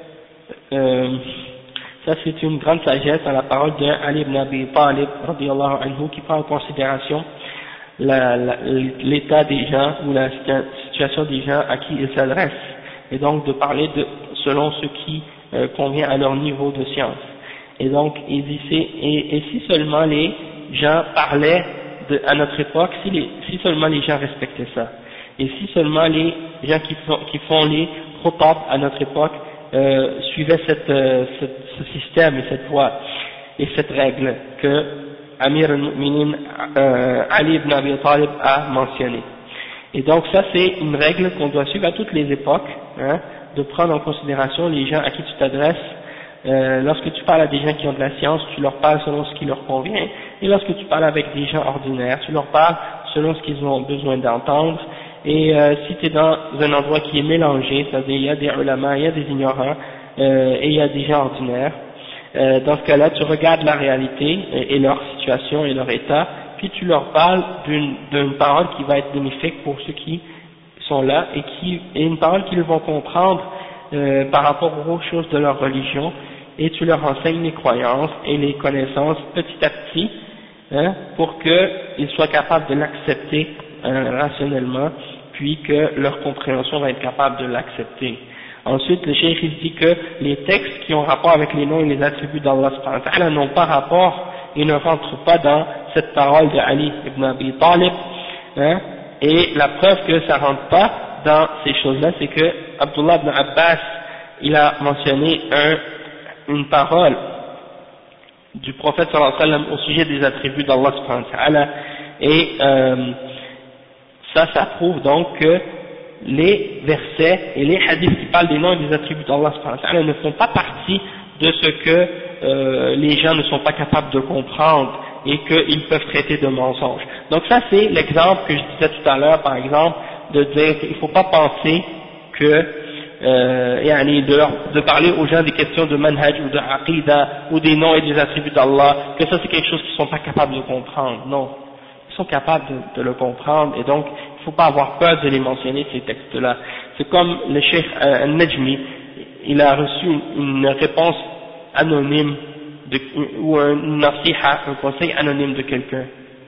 ça c'est une grande sagesse à la parole de Ali ibn Abi Talib radiyallahu anhu, qui prend en considération l'état des gens ou la situation des gens à qui il s'adresse, et donc de parler selon ce qui convient à leur niveau de science. Et donc il dit et si seulement les gens parlaient à notre époque, si seulement les gens respectaient ça, et si seulement les gens qui font les khutab à notre époque suivaient ce système et cette voie et cette règle que Amir al-Mu'minin Ali ibn Abi Talib a mentionné. Et donc ça c'est une règle qu'on doit suivre à toutes les époques, hein, de prendre en considération les gens à qui tu t'adresses. Lorsque tu parles à des gens qui ont de la science, tu leur parles selon ce qui leur convient, et lorsque tu parles avec des gens ordinaires, tu leur parles selon ce qu'ils ont besoin d'entendre. Et si tu es dans un endroit qui est mélangé, c'est-à-dire il y a des ulama, il y a des ignorants, et il y a des gens ordinaires, dans ce cas-là tu regardes la réalité et leur situation et leur état, puis tu leur parles d'une parole qui va être bénéfique pour ceux qui sont là et une parole qu'ils vont comprendre par rapport aux choses de leur religion, et tu leur enseignes les croyances et les connaissances petit à petit, pour qu'ils soient capables de l'accepter rationnellement, puis que leur compréhension va être capable de l'accepter. Ensuite, le cheikh il dit que les textes qui ont rapport avec les noms et les attributs d'Allah subhanahu wa ta'ala n'ont pas rapport et ne rentrent pas dans cette parole de Ali ibn Abi Talib, et la preuve que ça rentre pas dans ces choses-là, c'est que Abdullah ibn Abbas, il a mentionné une parole du prophète sallallahu alayhi wa sallam au sujet des attributs d'Allah subhanahu wa ta'ala, et ça prouve donc que les versets et les hadiths qui parlent des noms et des attributs d'Allah subhanahu wa ta'ala ne font pas partie de ce que les gens ne sont pas capables de comprendre et qu'ils peuvent traiter de mensonges. Donc ça c'est l'exemple que je disais tout à l'heure, par exemple, de dire qu'il ne faut pas penser que de parler aux gens des questions de manhaj ou de aqidah ou des noms et des attributs d'Allah, que ça c'est quelque chose qu'ils ne sont pas capables de comprendre. Non, ils sont capables de le comprendre, et donc il ne faut pas avoir peur de les mentionner, ces textes-là. C'est comme le cheikh al-Najmi, il a reçu une réponse anonyme ou une nasiha, un conseil anonyme de quelqu'un.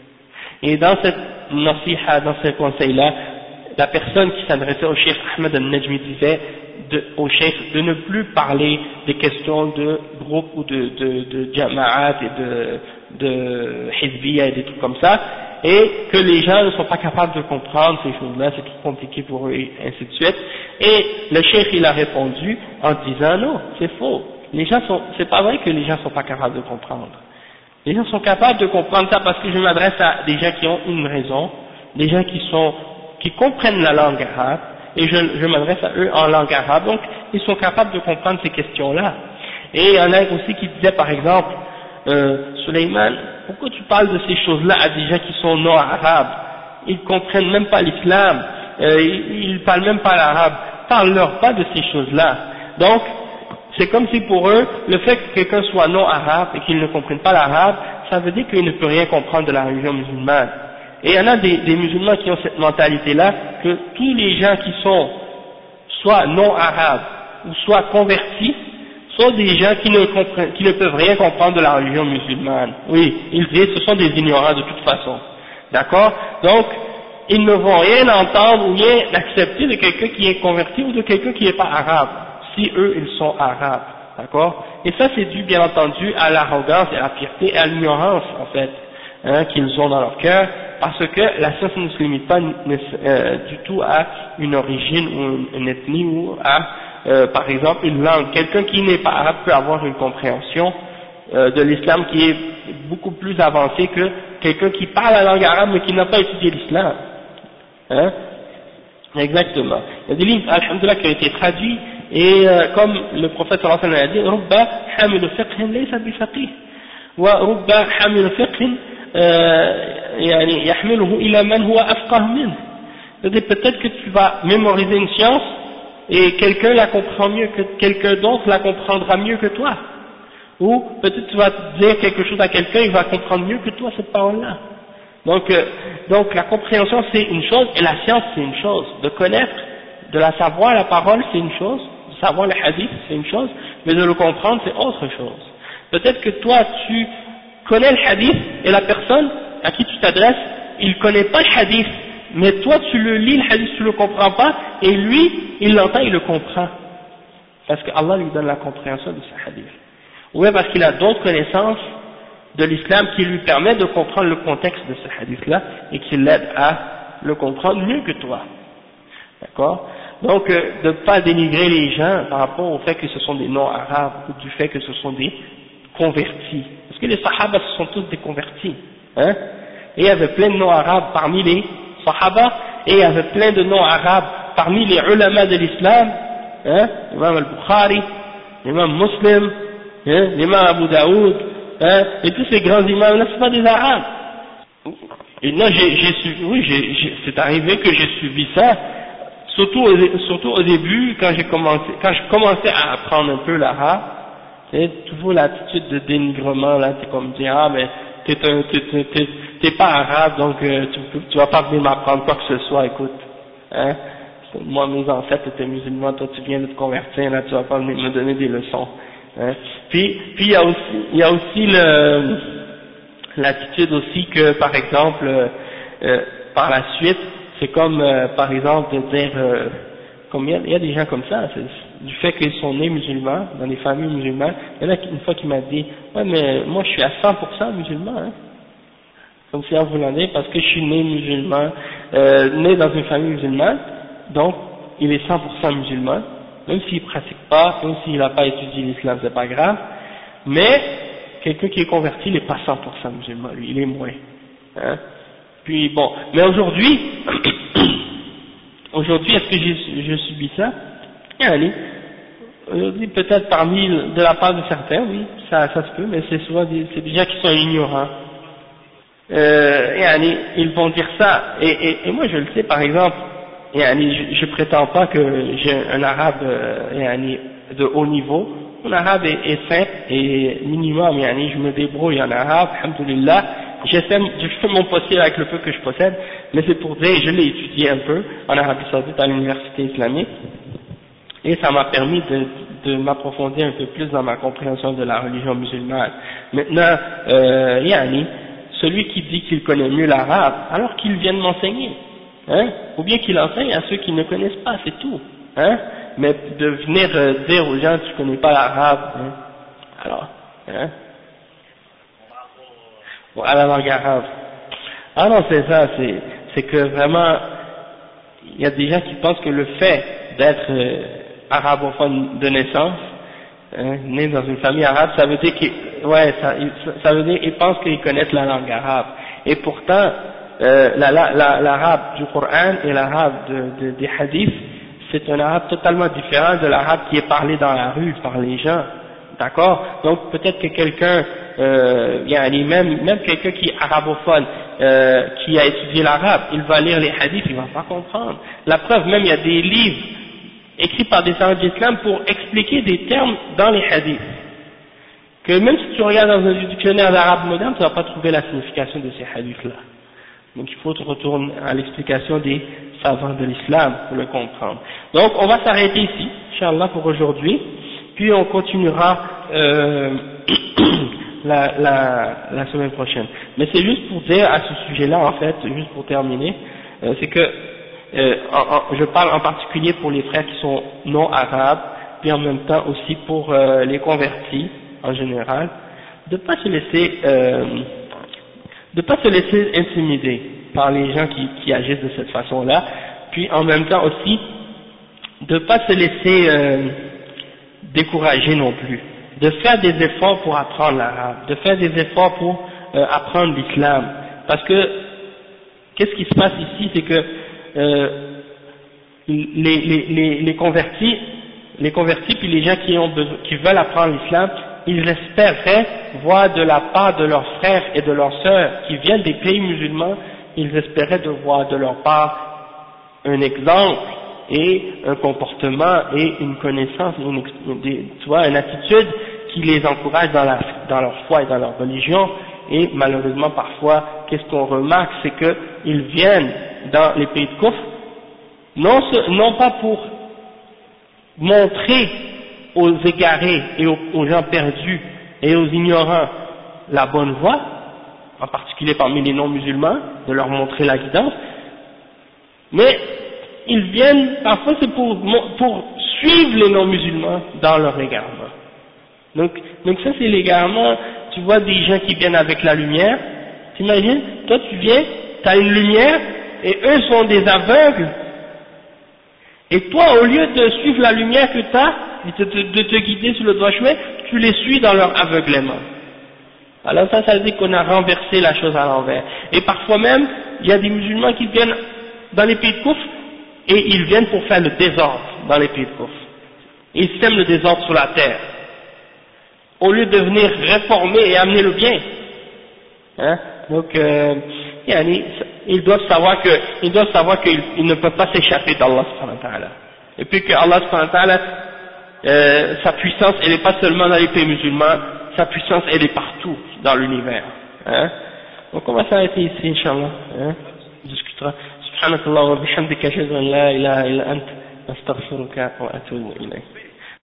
Et dans cette nasiha, dans ce conseil-là, la personne qui s'adressait au cheikh Ahmed al-Najmi disait au cheikh de ne plus parler des questions de groupe ou de jama'at et de hizbiya et des trucs comme ça, et que les gens ne sont pas capables de comprendre ces choses-là, c'est trop compliqué pour eux, et ainsi de suite. Et le cheikh il a répondu en disant non, c'est faux. C'est pas vrai que les gens sont pas capables de comprendre. Les gens sont capables de comprendre ça parce que je m'adresse à des gens qui ont une raison, des gens qui comprennent la langue arabe, et je m'adresse à eux en langue arabe, donc ils sont capables de comprendre ces questions-là. Et il y en a aussi qui disaient par exemple, Suleiman, pourquoi tu parles de ces choses-là à des gens qui sont non arabes? Ils comprennent même pas l'islam, ils parlent même pas l'arabe, parle-leur pas de ces choses-là. Donc, c'est comme si pour eux, le fait que quelqu'un soit non arabe et qu'il ne comprenne pas l'arabe, ça veut dire qu'il ne peut rien comprendre de la religion musulmane. Et il y en a des musulmans qui ont cette mentalité-là, que tous les gens qui sont soit non arabes ou soit convertis, sont des gens qui ne peuvent rien comprendre de la religion musulmane. Oui, ils disent ce sont des ignorants de toute façon. D'accord? Donc, ils ne vont rien entendre ou rien accepter de quelqu'un qui est converti ou de quelqu'un qui n'est pas arabe, si eux ils sont arabes. D'accord? Et ça c'est dû bien entendu à l'arrogance et à la fierté et à l'ignorance en fait, qu'ils ont dans leur cœur, parce que la science ne se limite pas du tout à une origine ou une ethnie ou à par exemple une langue. Quelqu'un qui n'est pas arabe peut avoir une compréhension de l'islam qui est beaucoup plus avancée que quelqu'un qui parle la langue arabe mais qui n'a pas étudié l'islam. Exactement. Il y a des livres, alhamdoulilah, qui ont été traduits, et comme le prophète sallallahu alayhi wa sallam a dit, رُبَّ حَامِلُ فِقْهٍ لَيْسَ بِفَقِيهٍ وَرُبَّ حَامِلُ فِقْهٍ يَحْمِلُهُ إِلَى مَنْ هُوَ أَفْقَهُ مِنْهُ. C'est-à-dire peut-être que tu vas mémoriser une science et quelqu'un la comprend mieux que quelqu'un d'autre la comprendra mieux que toi, ou peut-être tu vas dire quelque chose à quelqu'un, il va comprendre mieux que toi cette parole-là. Donc la compréhension c'est une chose, et la science c'est une chose. De connaître, de la savoir la parole c'est une chose, de savoir le hadith c'est une chose, mais de le comprendre c'est autre chose. Peut-être que toi tu connais le hadith et la personne à qui tu t'adresses, il ne connaît pas le hadith, mais toi tu le lis le hadith, tu le comprends pas, et lui il l'entend, il le comprend, parce que Allah lui donne la compréhension de ce hadith. Oui, parce qu'il a d'autres connaissances de l'islam qui lui permet de comprendre le contexte de ce hadith-là et qui l'aide à le comprendre mieux que toi. D'accord? Donc, de ne pas dénigrer les gens par rapport au fait que ce sont des non-arabes ou du fait que ce sont des convertis. Parce que les sahaba, ce sont tous des convertis. Et il y avait plein de non-arabes parmi les sahaba, et il y avait plein de non-arabes parmi les ulama de l'islam, l'imam al-Bukhari, l'imam Muslim, l'imam Abu Daoud, et tous ces grands imams là, c'est pas des arabes. Et là, c'est arrivé que j'ai suivi ça, surtout au début, quand je commençais à apprendre un peu l'arabe, toujours l'attitude de dénigrement là, c'est comme dire, ah mais t'es pas arabe, donc tu vas pas venir m'apprendre quoi que ce soit, écoute, moi mes ancêtres étaient musulmans, toi tu viens de te convertir, là tu vas pas me donner des leçons. Hein. Puis il y a aussi l'attitude aussi que par exemple par la suite, c'est comme par exemple de dire comme il y a des gens comme ça, du fait qu'ils sont nés musulmans, dans des familles musulmanes, il y en a une fois qui m'a dit ouais mais moi je suis à 100% musulman, hein. Comme si en voulant dire parce que je suis né musulman, né dans une famille musulmane, donc il est 100% musulman, même s'il pratique pas, même s'il n'a pas étudié l'islam, c'est pas grave, mais quelqu'un qui est converti, il n'est pas 100% musulman, lui, il est moins. Hein. Puis bon, mais aujourd'hui, est-ce que je subis ça? Allez, aujourd'hui peut-être parmi de la part de certains, oui, ça se peut, mais c'est souvent c'est des gens qui sont ignorants. Ils vont dire ça, et moi je le sais par exemple, je prétends pas que j'ai un arabe de haut niveau. Mon arabe est simple et minimum, je me débrouille en arabe, alhamdoulilah, je fais mon possible avec le peu que je possède, mais c'est pour dire, je l'ai étudié un peu en Arabie Saoudite à l'université islamique, et ça m'a permis de m'approfondir un peu plus dans ma compréhension de la religion musulmane. Maintenant, celui qui dit qu'il connaît mieux l'arabe, alors qu'il vienne m'enseigner, hein, ou bien qu'il enseigne à ceux qui ne connaissent pas, c'est tout, hein, mais de venir dire aux gens tu connais pas l'arabe, hein, alors, hein, ou à la langue arabe. Ah non, c'est ça, c'est que vraiment, il y a des gens qui pensent que le fait d'être arabophone de naissance, hein, né dans une famille arabe, ça veut dire ça veut dire qu'ils pensent qu'ils connaissent la langue arabe. Et pourtant, l'arabe du Coran et l'arabe des hadiths, c'est un arabe totalement différent de l'arabe qui est parlé dans la rue par les gens. D'accord? Donc peut-être que quelqu'un, même quelqu'un qui est arabophone, qui a étudié l'arabe, il va lire les hadiths, il va pas comprendre. La preuve, même il y a des livres écrits par des savants d'islam pour expliquer des termes dans les hadiths. Que même si tu regardes dans un dictionnaire d'arabe moderne, tu ne vas pas trouver la signification de ces hadiths-là. Donc il faut te retourner à l'explication des savants de l'islam pour le comprendre. Donc on va s'arrêter ici, Inch'Allah, pour aujourd'hui, puis on continuera la semaine prochaine. Mais c'est juste pour dire à ce sujet-là, en fait, juste pour terminer, c'est que je parle en particulier pour les frères qui sont non arabes, puis en même temps aussi pour les convertis en général, de pas se laisser intimider par les gens qui agissent de cette façon-là, puis en même temps aussi de pas se laisser décourager non plus, de faire des efforts pour apprendre l'arabe, de faire des efforts pour apprendre l'islam, parce que qu'est-ce qui se passe ici, c'est que les convertis puis les gens qui veulent apprendre l'islam, ils espéraient voir de la part de leurs frères et de leurs sœurs qui viennent des pays musulmans, ils espéraient de voir de leur part un exemple et un comportement et une connaissance, une attitude qui les encourage dans leur foi et dans leur religion. Et malheureusement parfois, qu'est-ce qu'on remarque, c'est qu'ils viennent dans les pays de Koufr, non pas pour montrer aux égarés et aux gens perdus et aux ignorants la bonne voie, en particulier parmi les non-musulmans, de leur montrer la guidance, mais ils viennent, parfois c'est pour suivre les non-musulmans dans leur égarement. Donc ça c'est l'égarement, tu vois des gens qui viennent avec la lumière, t'imagines, toi tu viens, tu as une lumière, et eux sont des aveugles, et toi au lieu de suivre la lumière que tu as, et de te guider sur le droit chemin, tu les suis dans leur aveuglement. Alors ça veut dire qu'on a renversé la chose à l'envers. Et parfois même, il y a des musulmans qui viennent dans les pays de Koufr, et ils viennent pour faire le désordre dans les pays de Koufr. Ils sèment le désordre sur la terre, au lieu de venir réformer et amener le bien. Hein? Donc, ils doivent savoir qu'ils ne peuvent pas s'échapper d'Allah subhanahu wa ta'ala. Et puis que Allah subhanahu wa ta'ala, sa puissance, elle n'est pas seulement dans les pays musulmans, sa puissance, elle est partout dans l'univers. Hein? Donc on va s'arrêter ici, Inch'Allah. Hein? On discutera. سبحانك اللهم وبحمدك أشهد أن لا إله إلا أنت أستغفرك وأتوب إليك.